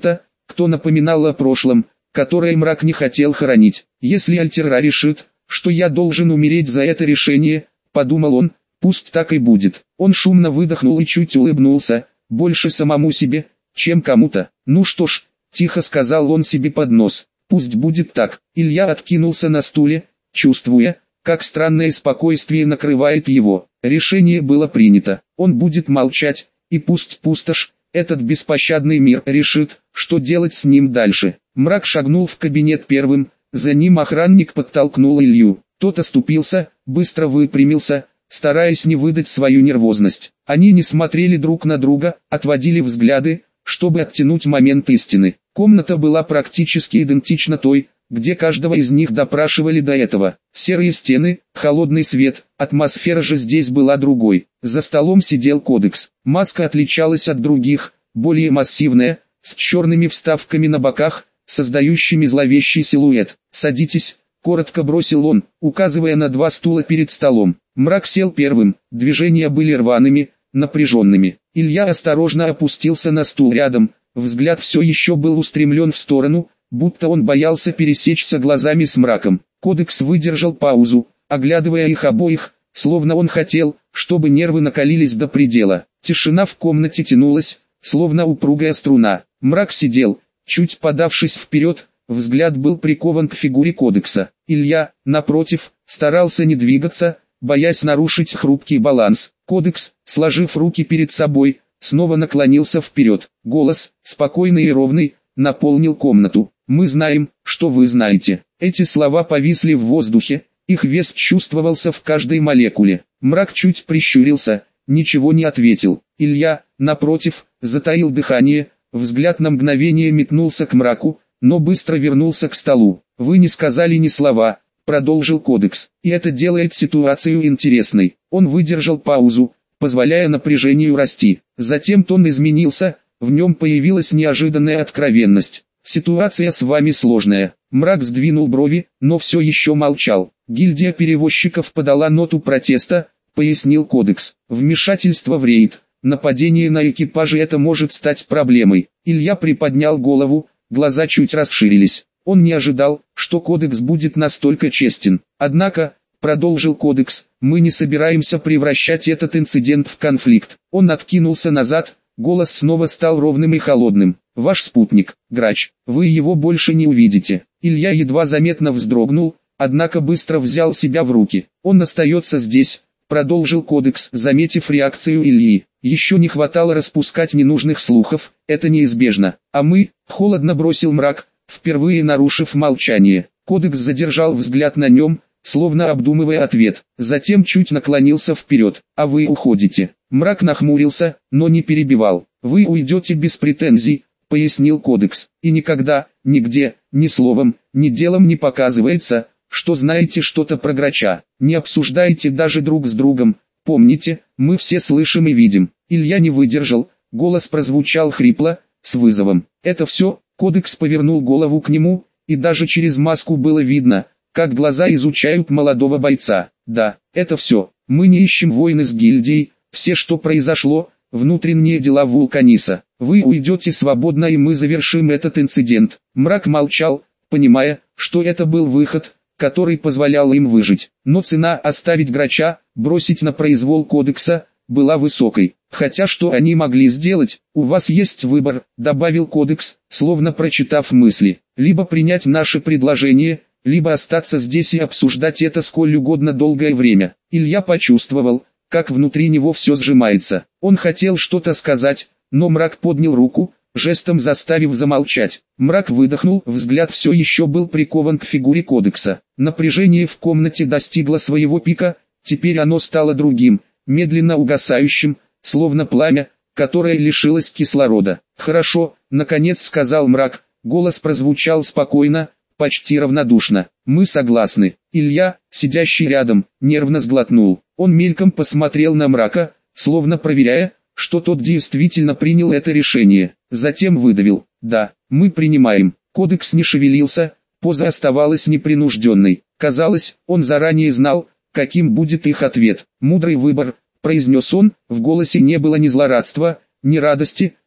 кто напоминал о прошлом, которое мрак не хотел хоронить. Если Альтера решит, что я должен умереть за это решение, подумал он, пусть так и будет. Он шумно выдохнул и чуть улыбнулся, больше самому себе, чем кому-то. Ну что ж, тихо сказал он себе под нос, пусть будет так. Илья откинулся на стуле, чувствуя, как странное спокойствие накрывает его. Решение было принято, он будет молчать, и пусть пустошь, этот беспощадный мир, решит, что делать с ним дальше. Мрак шагнул в кабинет первым, за ним охранник подтолкнул Илью. Тот оступился, быстро выпрямился, стараясь не выдать свою нервозность. Они не смотрели друг на друга, отводили взгляды, чтобы оттянуть момент истины. Комната была практически идентична той, где каждого из них допрашивали до этого. Серые стены, холодный свет, атмосфера же здесь была другой. За столом сидел Кодекс. Маска отличалась от других, более массивная, с черными вставками на боках, создающими зловещий силуэт. «Садитесь», — коротко бросил он, указывая на два стула перед столом. Мрак сел первым, движения были рваными, напряженными. Илья осторожно опустился на стул рядом, взгляд все еще был устремлен в сторону, будто он боялся пересечься глазами с мраком. Кодекс выдержал паузу, оглядывая их обоих, словно он хотел, чтобы нервы накалились до предела. Тишина в комнате тянулась, словно упругая струна. Мрак сидел, чуть подавшись вперед, взгляд был прикован к фигуре Кодекса. Илья, напротив, старался не двигаться, боясь нарушить хрупкий баланс. Кодекс, сложив руки перед собой, снова наклонился вперед. Голос, спокойный и ровный, наполнил комнату. «Мы знаем, что вы знаете». Эти слова повисли в воздухе, их вес чувствовался в каждой молекуле. Мрак чуть прищурился, ничего не ответил. Илья, напротив, затаил дыхание, взгляд на мгновение метнулся к мраку, но быстро вернулся к столу. «Вы не сказали ни слова», — продолжил Кодекс, — «и это делает ситуацию интересной». Он выдержал паузу, позволяя напряжению расти. Затем тон изменился, в нем появилась неожиданная откровенность. «Ситуация с вами сложная». Мрак сдвинул брови, но все еще молчал. «Гильдия перевозчиков подала ноту протеста», — пояснил Кодекс. «Вмешательство в рейд, нападение на экипажи — это может стать проблемой». Илья приподнял голову, глаза чуть расширились. Он не ожидал, что Кодекс будет настолько честен. «Однако», — продолжил Кодекс, — «мы не собираемся превращать этот инцидент в конфликт». Он откинулся назад, голос снова стал ровным и холодным. «Ваш спутник, Грач, вы его больше не увидите». Илья едва заметно вздрогнул, однако быстро взял себя в руки. «Он остается здесь», — продолжил Кодекс, заметив реакцию Ильи. «Еще не хватало распускать ненужных слухов, это неизбежно. А мы», — холодно бросил Мрак, впервые нарушив молчание. Кодекс задержал взгляд на нем, словно обдумывая ответ. Затем чуть наклонился вперед. «А вы уходите». Мрак нахмурился, но не перебивал. «Вы уйдете без претензий», — пояснил Кодекс. «И никогда, нигде, ни словом, ни делом не показывается, что знаете что-то про Грача. Не обсуждайте даже друг с другом. Помните, мы все слышим и видим». Илья не выдержал, голос прозвучал хрипло, с вызовом. «Это все?» Кодекс повернул голову к нему, и даже через маску было видно, как глаза изучают молодого бойца. «Да, это все. Мы не ищем войны с гильдией, все, что произошло, внутренние дела Вулканиса. Вы уйдете свободно, и мы завершим этот инцидент». Мрак молчал, понимая, что это был выход, который позволял им выжить. Но цена оставить Грача, бросить на произвол Кодекса, была высокой. «Хотя что они могли сделать? У вас есть выбор», — добавил Кодекс, словно прочитав мысли. «Либо принять наше предложение, либо остаться здесь и обсуждать это сколь угодно долгое время». Илья почувствовал, как внутри него все сжимается. Он хотел что-то сказать, но Мрак поднял руку, жестом заставив замолчать. Мрак выдохнул, взгляд все еще был прикован к фигуре Кодекса. Напряжение в комнате достигло своего пика, теперь оно стало другим, медленно угасающим, словно пламя, которое лишилось кислорода. «Хорошо», — наконец сказал Мрак, голос прозвучал спокойно, почти равнодушно. «Мы согласны». Илья, сидящий рядом, нервно сглотнул. Он мельком посмотрел на Мрака, словно проверяя, что тот действительно принял это решение. Затем выдавил: «Да, мы принимаем». Кодекс не шевелился, поза оставалась непринужденной. Казалось, он заранее знал, каким будет их ответ. «Мудрый выбор», — произнес он, в голосе не было ни злорадства, ни радости,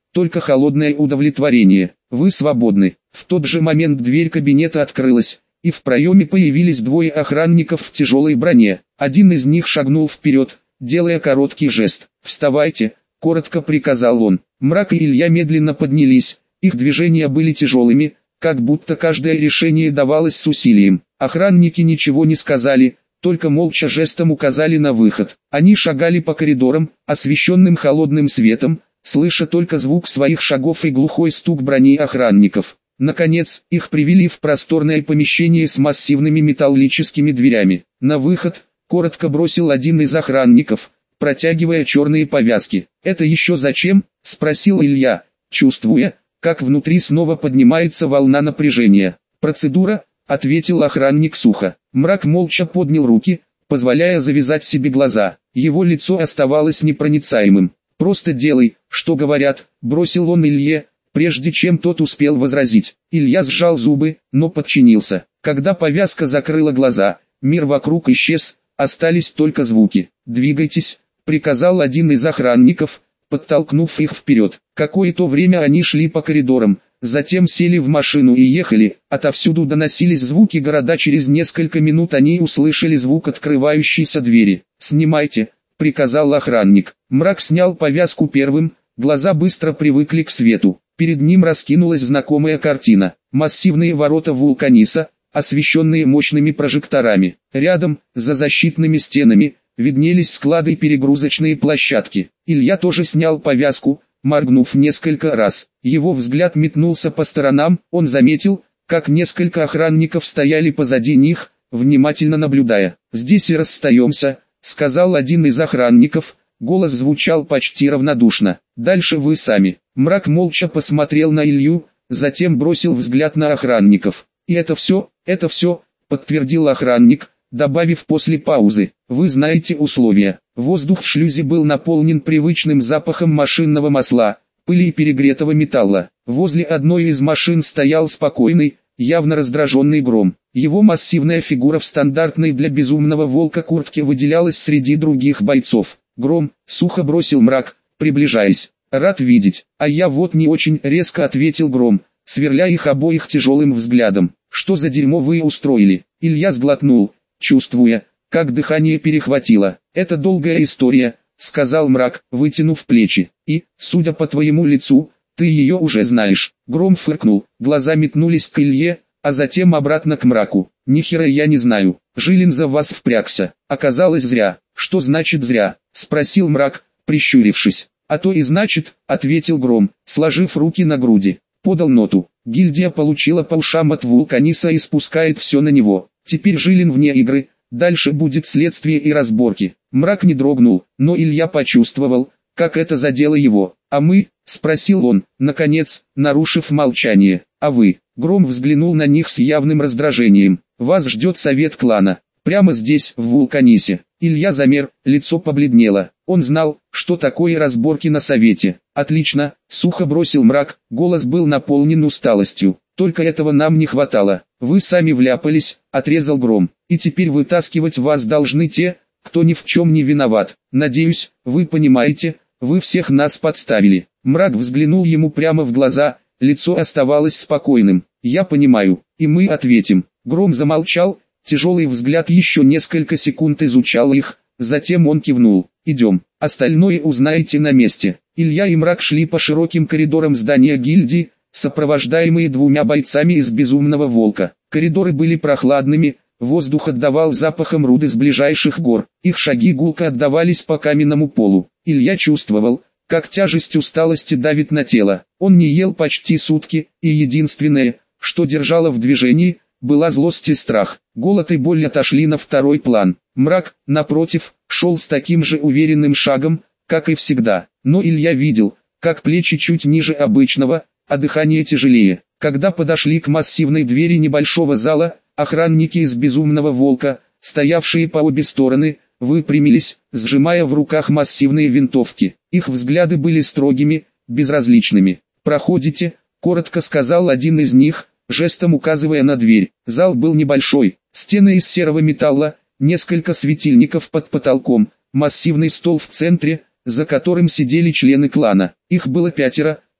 только холодное удовлетворение. Вы свободны. В тот же момент дверь кабинета открылась, и в проеме появились двое охранников в тяжелой броне. Один из них шагнул вперед, делая короткий жест. «Вставайте», — коротко приказал он. Мрак и Илья медленно поднялись, их движения были тяжелыми, как будто каждое решение давалось с усилием. Охранники ничего не сказали, только молча жестом указали на выход. Они шагали по коридорам, освещенным холодным светом, слыша только звук своих шагов и глухой стук брони охранников. Наконец, их привели в просторное помещение с массивными металлическими дверями. «На выход», — коротко бросил один из охранников, протягивая черные повязки. «Это еще зачем?» — спросил Илья, чувствуя, как внутри снова поднимается волна напряжения. «Процедура», — ответил охранник сухо. Мрак молча поднял руки, позволяя завязать себе глаза. Его лицо оставалось непроницаемым. «Просто делай, что говорят», — бросил он Илье, прежде чем тот успел возразить. Илья сжал зубы, но подчинился. Когда повязка закрыла глаза, мир вокруг исчез, остались только звуки. «Двигайтесь», — приказал один из охранников, подтолкнув их вперед. Какое-то время они шли по коридорам, затем сели в машину и ехали. Отовсюду доносились звуки города. Через несколько минут они услышали звук открывающейся двери. «Снимайте», — приказал охранник. Мрак снял повязку первым, глаза быстро привыкли к свету. Перед ним раскинулась знакомая картина. Массивные ворота Вулканиса, освещенные мощными прожекторами. Рядом, за защитными стенами, виднелись склады и перегрузочные площадки. Илья тоже снял повязку, моргнув несколько раз. Его взгляд метнулся по сторонам, он заметил, как несколько охранников стояли позади них, внимательно наблюдая. «Здесь и расстаемся», — сказал один из охранников, голос звучал почти равнодушно. «Дальше вы сами». Мрак молча посмотрел на Илью, затем бросил взгляд на охранников. «И это все, это все», — подтвердил охранник, добавив после паузы. «Вы знаете условия». Воздух в шлюзе был наполнен привычным запахом машинного масла, пыли и перегретого металла. Возле одной из машин стоял спокойный, явно раздраженный Гром. Его массивная фигура в стандартной для безумного волка куртке выделялась среди других бойцов. «Гром», — сухо бросил Мрак, приближаясь. «Рад видеть». «А я вот не очень», — резко ответил Гром, сверля их обоих тяжелым взглядом. «Что за дерьмо вы устроили?» Илья сглотнул, чувствуя, как дыхание перехватило. «Это долгая история», — сказал Мрак, вытянув плечи. «И, судя по твоему лицу, ты ее уже знаешь». Гром фыркнул, глаза метнулись к Илье, а затем обратно к Мраку. «Ни хера я не знаю. Жилин за вас впрягся. Оказалось зря». «Что значит зря?» — спросил Мрак, прищурившись. «А то и значит», — ответил Гром, сложив руки на груди. Подал ноту. «Гильдия получила по ушам от Вулканиса и спускает все на него. Теперь Жилин вне игры, дальше будет следствие и разборки». Мрак не дрогнул, но Илья почувствовал, как это задело его. «А мы?» — спросил он, наконец, нарушив молчание. «А вы?» — Гром взглянул на них с явным раздражением. «Вас ждет совет клана. Прямо здесь, в Вулканисе». Илья замер, лицо побледнело. Он знал, что такое разборки на совете. «Отлично», — сухо бросил Мрак, голос был наполнен усталостью. «Только этого нам не хватало. Вы сами вляпались», — отрезал Гром. «И теперь вытаскивать вас должны те, кто ни в чем не виноват. Надеюсь, вы понимаете, вы всех нас подставили». Мрак взглянул ему прямо в глаза, лицо оставалось спокойным. «Я понимаю, и мы ответим». Гром замолчал, тяжелый взгляд еще несколько секунд изучал их, затем он кивнул. «Идем, остальное узнаете на месте». Илья и Мрак шли по широким коридорам здания гильдии, сопровождаемые двумя бойцами из Безумного Волка. Коридоры были прохладными, воздух отдавал запахом руды с ближайших гор, их шаги гулко отдавались по каменному полу. Илья чувствовал, как тяжесть усталости давит на тело. Он не ел почти сутки, и единственное, что держало в движении, была злость и страх. Голод и боль отошли на второй план. Мрак, напротив, шел с таким же уверенным шагом, как и всегда. Но Илья видел, как плечи чуть ниже обычного, а дыхание тяжелее. Когда подошли к массивной двери небольшого зала, охранники из Безумного Волка, стоявшие по обе стороны, выпрямились, сжимая в руках массивные винтовки. Их взгляды были строгими, безразличными. «Проходите», — коротко сказал один из них, жестом указывая на дверь. Зал был небольшой, стены из серого металла, несколько светильников под потолком, массивный стол в центре, за которым сидели члены клана. Их было пятеро,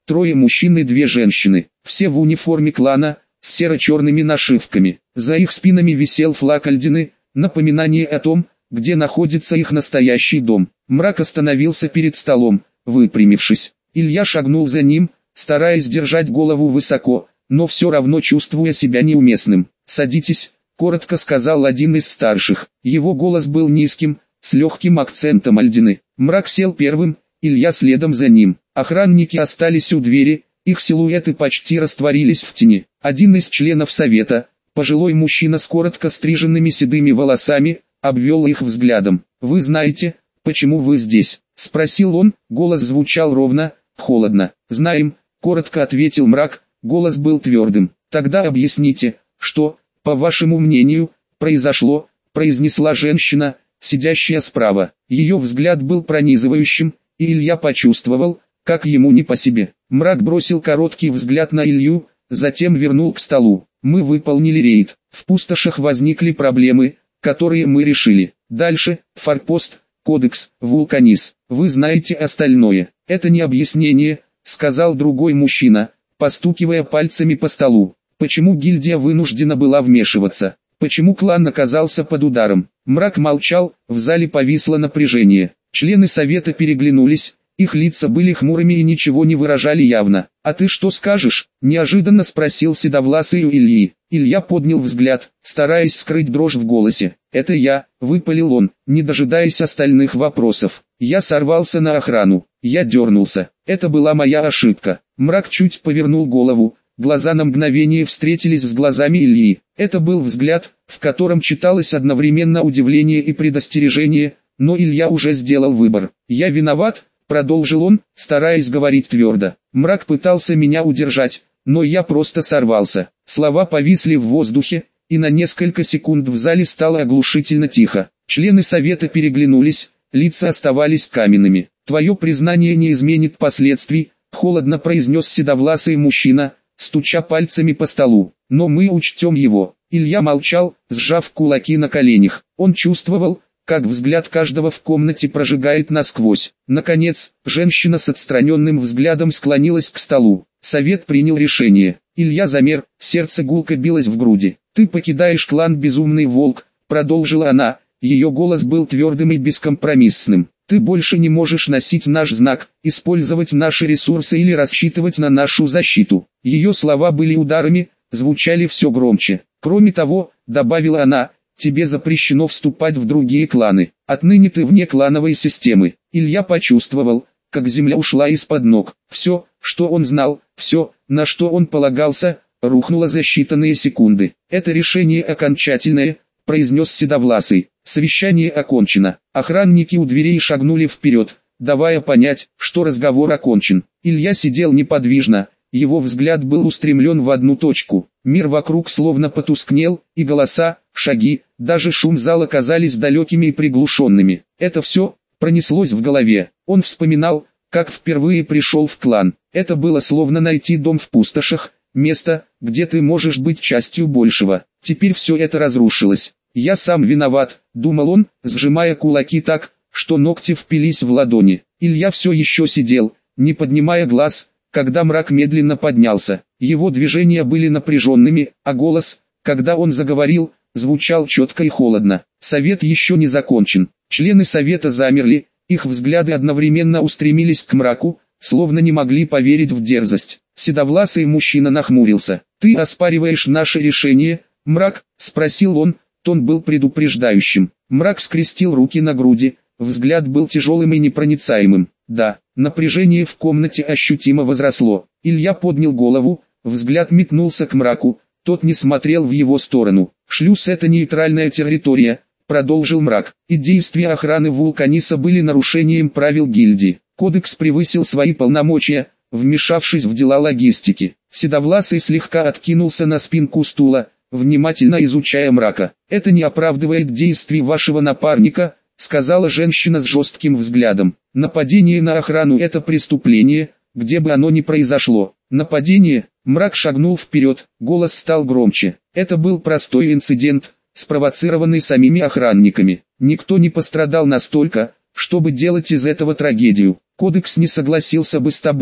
трое мужчин и две женщины, все в униформе клана, с серо-черными нашивками. За их спинами висел флаг Альдины, напоминание о том, где находится их настоящий дом. Мрак остановился перед столом, выпрямившись. Илья шагнул за ним, стараясь держать голову высоко, но все равно чувствуя себя неуместным. «Садитесь», — коротко сказал один из старших. Его голос был низким, с легким акцентом Альдины. Мрак сел первым, Илья следом за ним. Охранники остались у двери, их силуэты почти растворились в тени. Один из членов совета, пожилой мужчина с коротко стриженными седыми волосами, обвел их взглядом. «Вы знаете, почему вы здесь?» — спросил он, голос звучал ровно, холодно. «Знаем», — коротко ответил Мрак, голос был твердым. «Тогда объясните, что, по вашему мнению, произошло», — произнесла женщина, сидящая справа. Ее взгляд был пронизывающим, и Илья почувствовал, как ему не по себе. Мрак бросил короткий взгляд на Илью, затем вернул к столу. «Мы выполнили рейд. В пустошах возникли проблемы, которые мы решили. Дальше, форпост, кодекс, вулканис. Вы знаете остальное. Это не объяснение», — сказал другой мужчина, постукивая пальцами по столу. «Почему гильдия вынуждена была вмешиваться? Почему клан оказался под ударом?» Мрак молчал, в зале повисло напряжение. Члены совета переглянулись, их лица были хмурыми и ничего не выражали явно. «А ты что скажешь?» – неожиданно спросил седовласый у Ильи. Илья поднял взгляд, стараясь скрыть дрожь в голосе. «Это я», – выпалил он, не дожидаясь остальных вопросов. «Я сорвался на охрану. Я дернулся. Это была моя ошибка». Мрак чуть повернул голову. Глаза на мгновение встретились с глазами Ильи. Это был взгляд, в котором читалось одновременно удивление и предостережение, но Илья уже сделал выбор. «Я виноват», — продолжил он, стараясь говорить твердо. «Мрак пытался меня удержать, но я просто сорвался». Слова повисли в воздухе, и на несколько секунд в зале стало оглушительно тихо. Члены совета переглянулись, лица оставались каменными. «Твое признание не изменит последствий», — холодно произнес седовласый мужчина, стуча пальцами по столу. «Но мы учтем его». Илья молчал, сжав кулаки на коленях. Он чувствовал, как взгляд каждого в комнате прожигает насквозь. Наконец, женщина с отстраненным взглядом склонилась к столу. Совет принял решение. Илья замер, сердце гулко билось в груди. «Ты покидаешь клан Безумный Волк», — продолжила она. Ее голос был твердым и бескомпромиссным. «Ты больше не можешь носить наш знак, использовать наши ресурсы или рассчитывать на нашу защиту». Ее слова были ударами, звучали все громче. «Кроме того», — добавила она, — «тебе запрещено вступать в другие кланы. Отныне ты вне клановой системы». Илья почувствовал, как земля ушла из-под ног. Все, что он знал, все, на что он полагался, рухнуло за считанные секунды. «Это решение окончательное», — произнес седовласый. «Совещание окончено». Охранники у дверей шагнули вперед, давая понять, что разговор окончен. Илья сидел неподвижно, его взгляд был устремлен в одну точку. Мир вокруг словно потускнел, и голоса, шаги, даже шум зала казались далекими и приглушенными. Это все пронеслось в голове. Он вспоминал, как впервые пришел в клан. Это было словно найти дом в пустошах, место, где ты можешь быть частью большего. Теперь все это разрушилось. «Я сам виноват», — думал он, сжимая кулаки так, что ногти впились в ладони. Илья все еще сидел, не поднимая глаз, когда Мрак медленно поднялся. Его движения были напряженными, а голос, когда он заговорил, звучал четко и холодно. Совет еще не закончен. Члены совета замерли, их взгляды одновременно устремились к Мраку, словно не могли поверить в дерзость. Седовласый мужчина нахмурился. «Ты оспариваешь наше решение, Мрак?» — спросил он, тон был предупреждающим. Мрак скрестил руки на груди, взгляд был тяжелым и непроницаемым. «Да». Напряжение в комнате ощутимо возросло. Илья поднял голову, взгляд метнулся к Мраку, тот не смотрел в его сторону. «Шлюз — это нейтральная территория», — продолжил Мрак, — «и действия охраны вулканиса были нарушением правил гильдии. Кодекс превысил свои полномочия, вмешавшись в дела логистики». Седовласый слегка откинулся на спинку стула, внимательно изучая Мрака. «Это не оправдывает действий вашего напарника», — сказала женщина с жестким взглядом. «Нападение на охрану — это преступление, где бы оно ни произошло». «Нападение?» Мрак шагнул вперед, голос стал громче. «Это был простой инцидент, спровоцированный самими охранниками. Никто не пострадал настолько, чтобы делать из этого трагедию. Кодекс не согласился бы с тобой», —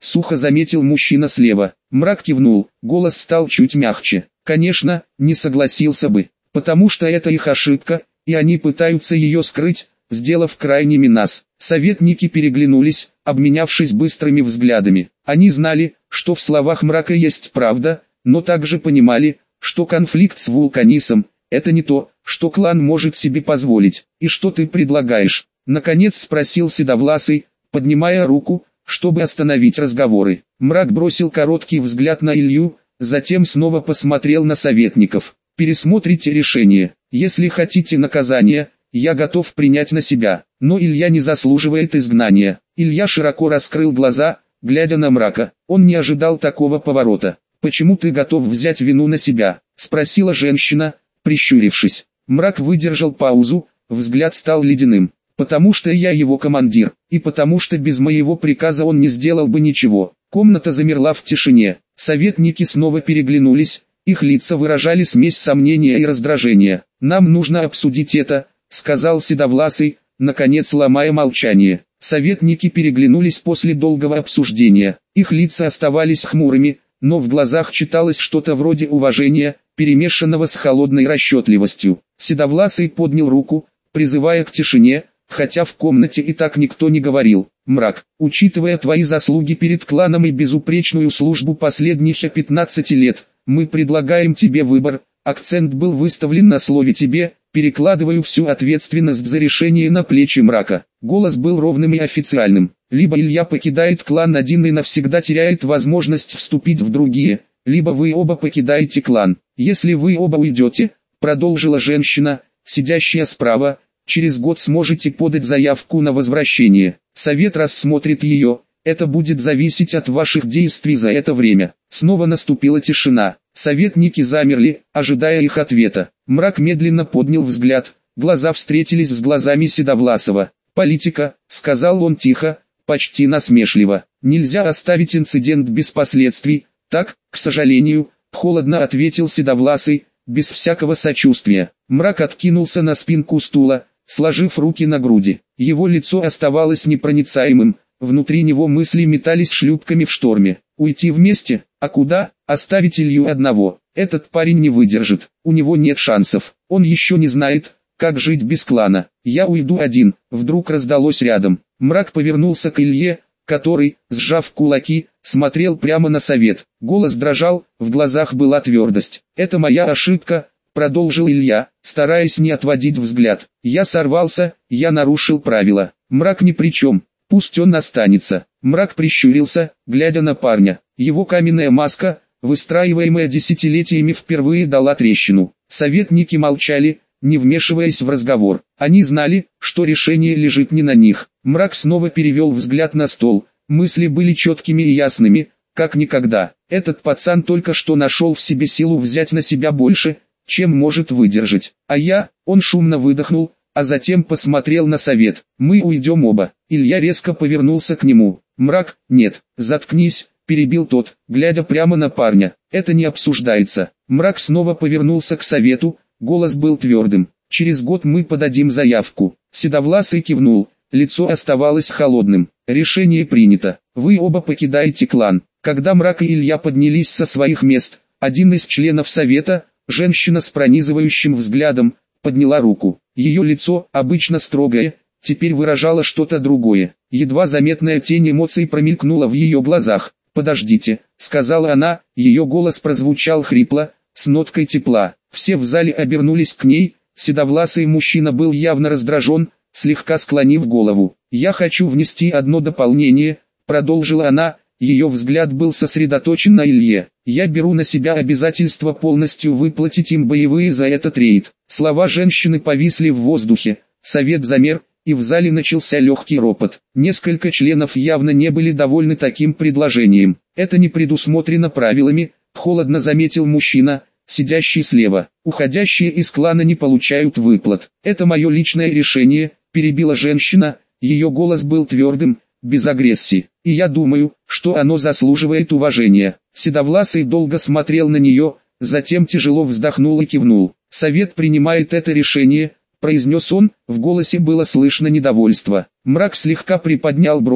сухо заметил мужчина слева. Мрак кивнул, голос стал чуть мягче. Конечно, не согласился бы, потому что это их ошибка, и они пытаются ее скрыть, сделав крайними нас. Советники переглянулись, обменявшись быстрыми взглядами. Они знали, что в словах Мрака есть правда, но также понимали, что конфликт с Вулканисом – это не то, что клан может себе позволить. «И что ты предлагаешь?» – наконец спросил Седовласый, поднимая руку, чтобы остановить разговоры. Мрак бросил короткий взгляд на Илью, затем снова посмотрел на советников. «Пересмотрите решение. Если хотите наказания, я готов принять на себя, но Илья не заслуживает изгнания». Илья широко раскрыл глаза, глядя на Мрака. Он не ожидал такого поворота. «Почему ты готов взять вину на себя?» – спросила женщина, прищурившись. Мрак выдержал паузу, взгляд стал ледяным. «Потому что я его командир, и потому что без моего приказа он не сделал бы ничего». Комната замерла в тишине. Советники снова переглянулись, их лица выражали смесь сомнения и раздражения. «Нам нужно обсудить это», — сказал Седовласый, наконец ломая молчание. Советники переглянулись после долгого обсуждения. Их лица оставались хмурыми, но в глазах читалось что-то вроде уважения, перемешанного с холодной расчетливостью. Седовласый поднял руку, призывая к тишине, хотя в комнате и так никто не говорил. «Мрак, учитывая твои заслуги перед кланом и безупречную службу последних пятнадцати лет, мы предлагаем тебе выбор». Акцент был выставлен на слове «тебе», перекладываю всю ответственность за решение на плечи Мрака. Голос был ровным и официальным. Либо Илья покидает клан один и навсегда теряет возможность вступить в другие, либо вы оба покидаете клан. Если вы оба уйдете, продолжила женщина, сидящая справа, через год сможете подать заявку на возвращение. Совет рассмотрит ее, это будет зависеть от ваших действий за это время. Снова наступила тишина. Советники замерли, ожидая их ответа. Мрак медленно поднял взгляд, глаза встретились с глазами Седовласова. «Политика», — сказал он тихо, почти насмешливо. «Нельзя оставить инцидент без последствий». «Так, к сожалению», — холодно ответил Седовласый, без всякого сочувствия. Мрак откинулся на спинку стула, сложив руки на груди. Его лицо оставалось непроницаемым, внутри него мысли метались шлюпками в шторме. Уйти вместе? А куда? Оставить Илью одного? Этот парень не выдержит, у него нет шансов. Он еще не знает, как жить без клана. Я уйду один, вдруг раздалось рядом. Мрак повернулся к Илье, который, сжав кулаки, смотрел прямо на совет. Голос дрожал, в глазах была твердость. «Это моя ошибка», — продолжил Илья, стараясь не отводить взгляд. «Я сорвался, я нарушил правила. Мрак ни при чем, пусть он останется». Мрак прищурился, глядя на парня. Его каменная маска, выстраиваемая десятилетиями, впервые дала трещину. Советники молчали, не вмешиваясь в разговор. Они знали, что решение лежит не на них. Мрак снова перевел взгляд на стол. Мысли были четкими и ясными, как никогда. Этот пацан только что нашел в себе силу взять на себя больше, чем может выдержать. А я, он шумно выдохнул, а затем посмотрел на совет. «Мы уйдем оба». Илья резко повернулся к нему. «Мрак, нет, заткнись», перебил тот, глядя прямо на парня. «Это не обсуждается». Мрак снова повернулся к совету, голос был твердым. «Через год мы подадим заявку». Седовласый кивнул, лицо оставалось холодным. «Решение принято. Вы оба покидаете клан». Когда Мрак и Илья поднялись со своих мест, один из членов совета, женщина с пронизывающим взглядом, подняла руку. Ее лицо, обычно строгое, теперь выражало что-то другое. Едва заметная тень эмоций промелькнула в ее глазах. «Подождите», — сказала она, ее голос прозвучал хрипло, с ноткой тепла. Все в зале обернулись к ней, седовласый мужчина был явно раздражен, слегка склонив голову. «Я хочу внести одно дополнение», — продолжила она, ее взгляд был сосредоточен на Илье. «Я беру на себя обязательство полностью выплатить им боевые за этот рейд». Слова женщины повисли в воздухе, совет замер, и в зале начался легкий ропот. Несколько членов явно не были довольны таким предложением. «Это не предусмотрено правилами», — холодно заметил мужчина, сидящий слева. «Уходящие из клана не получают выплат. Это мое личное решение», — перебила женщина, ее голос был твердым, без агрессии. «И я думаю, что оно заслуживает уважения». Седовласый долго смотрел на нее, затем тяжело вздохнул и кивнул. «Совет принимает это решение», — произнес он, в голосе было слышно недовольство. Мрак слегка приподнял брови,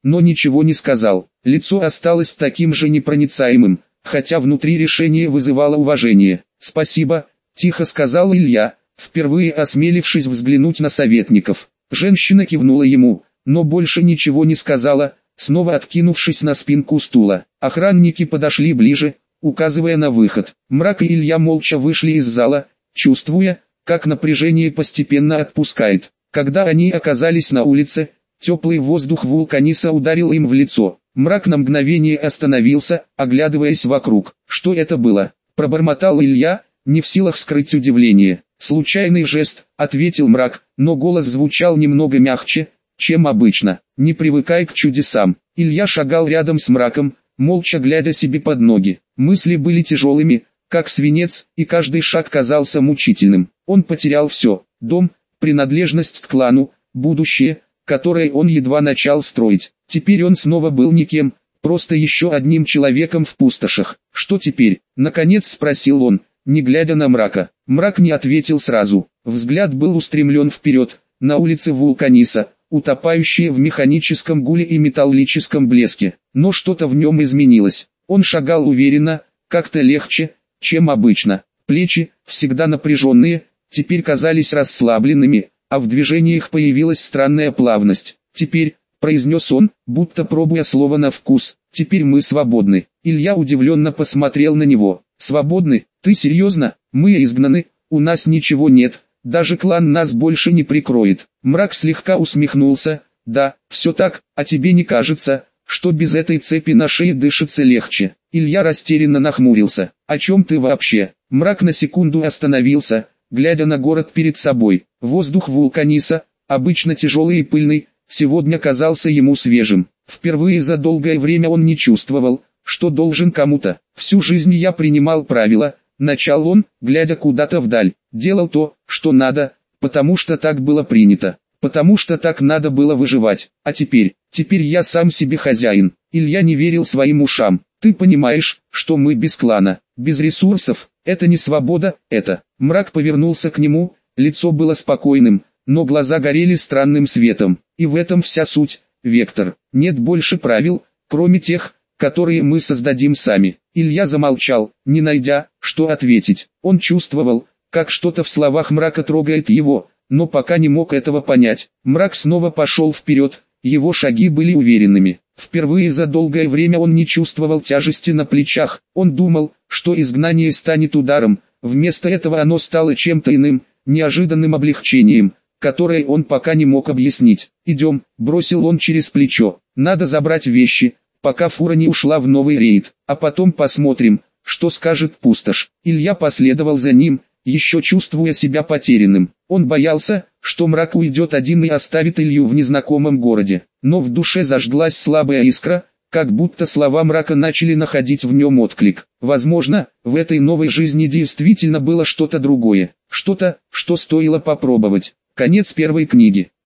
но ничего не сказал. Лицо осталось таким же непроницаемым, хотя внутри решение вызывало уважение. «Спасибо», – тихо сказал Илья, впервые осмелившись взглянуть на советников. Женщина кивнула ему, но больше ничего не сказала, снова откинувшись на спинку стула. Охранники подошли ближе, указывая на выход. Мрак и Илья молча вышли из зала, чувствуя, как напряжение постепенно отпускает. Когда они оказались на улице, теплый воздух вулканиса ударил им в лицо. Мрак на мгновение остановился, оглядываясь вокруг. «Что это было?» – пробормотал Илья, не в силах скрыть удивление. «Случайный жест», – ответил Мрак, но голос звучал немного мягче, чем обычно. «Не привыкай к чудесам». Илья шагал рядом с Мраком, молча глядя себе под ноги. Мысли были тяжелыми, как свинец, и каждый шаг казался мучительным. Он потерял все: дом, принадлежность к клану, будущее, которое он едва начал строить. Теперь он снова был никем, просто еще одним человеком в пустошах. «Что теперь?» – наконец спросил он, не глядя на Мрака. Мрак не ответил сразу. Взгляд был устремлен вперед, на улице Вулканиса, утопающие в механическом гуле и металлическом блеске. Но что-то в нем изменилось. Он шагал уверенно, как-то легче, чем обычно. Плечи, всегда напряженные, теперь казались расслабленными, а в движениях появилась странная плавность. «Теперь», — произнес он, будто пробуя слово на вкус, — «теперь мы свободны». Илья удивленно посмотрел на него. «Свободны? Ты серьезно? Мы изгнаны, у нас ничего нет, даже клан нас больше не прикроет». Мрак слегка усмехнулся. «Да, все так, а тебе не кажется, что без этой цепи на шее дышится легче?» Илья растерянно нахмурился. «О чем ты вообще?» Мрак на секунду остановился, глядя на город перед собой. Воздух Вулканиса, обычно тяжелый и пыльный, сегодня казался ему свежим. Впервые за долгое время он не чувствовал, что должен кому-то. «Всю жизнь я принимал правила», — начал он, глядя куда-то вдаль. «Делал то, что надо, потому что так было принято, потому что так надо было выживать. А теперь, теперь я сам себе хозяин». Илья не верил своим ушам. «Ты понимаешь, что мы без клана, без ресурсов, это не свобода, это...» Мрак повернулся к нему, лицо было спокойным, но глаза горели странным светом. «И в этом вся суть, Вектор. Нет больше правил, кроме тех, которые мы создадим сами». Илья замолчал, не найдя, что ответить. Он чувствовал, как что-то в словах Мрака трогает его, но пока не мог этого понять. Мрак снова пошел вперед, его шаги были уверенными. Впервые за долгое время он не чувствовал тяжести на плечах. Он думал, что изгнание станет ударом, вместо этого оно стало чем-то иным, неожиданным облегчением, которое он пока не мог объяснить. «Идем», — бросил он через плечо. «Надо забрать вещи, пока фура не ушла в новый рейд, а потом посмотрим, что скажет пустошь». Илья последовал за ним, еще чувствуя себя потерянным. Он боялся, что Мрак уйдет один и оставит Илью в незнакомом городе. Но в душе зажглась слабая искра, как будто слова Мрака начали находить в нем отклик. Возможно, в этой новой жизни действительно было что-то другое, что-то, что стоило попробовать. Конец первой книги.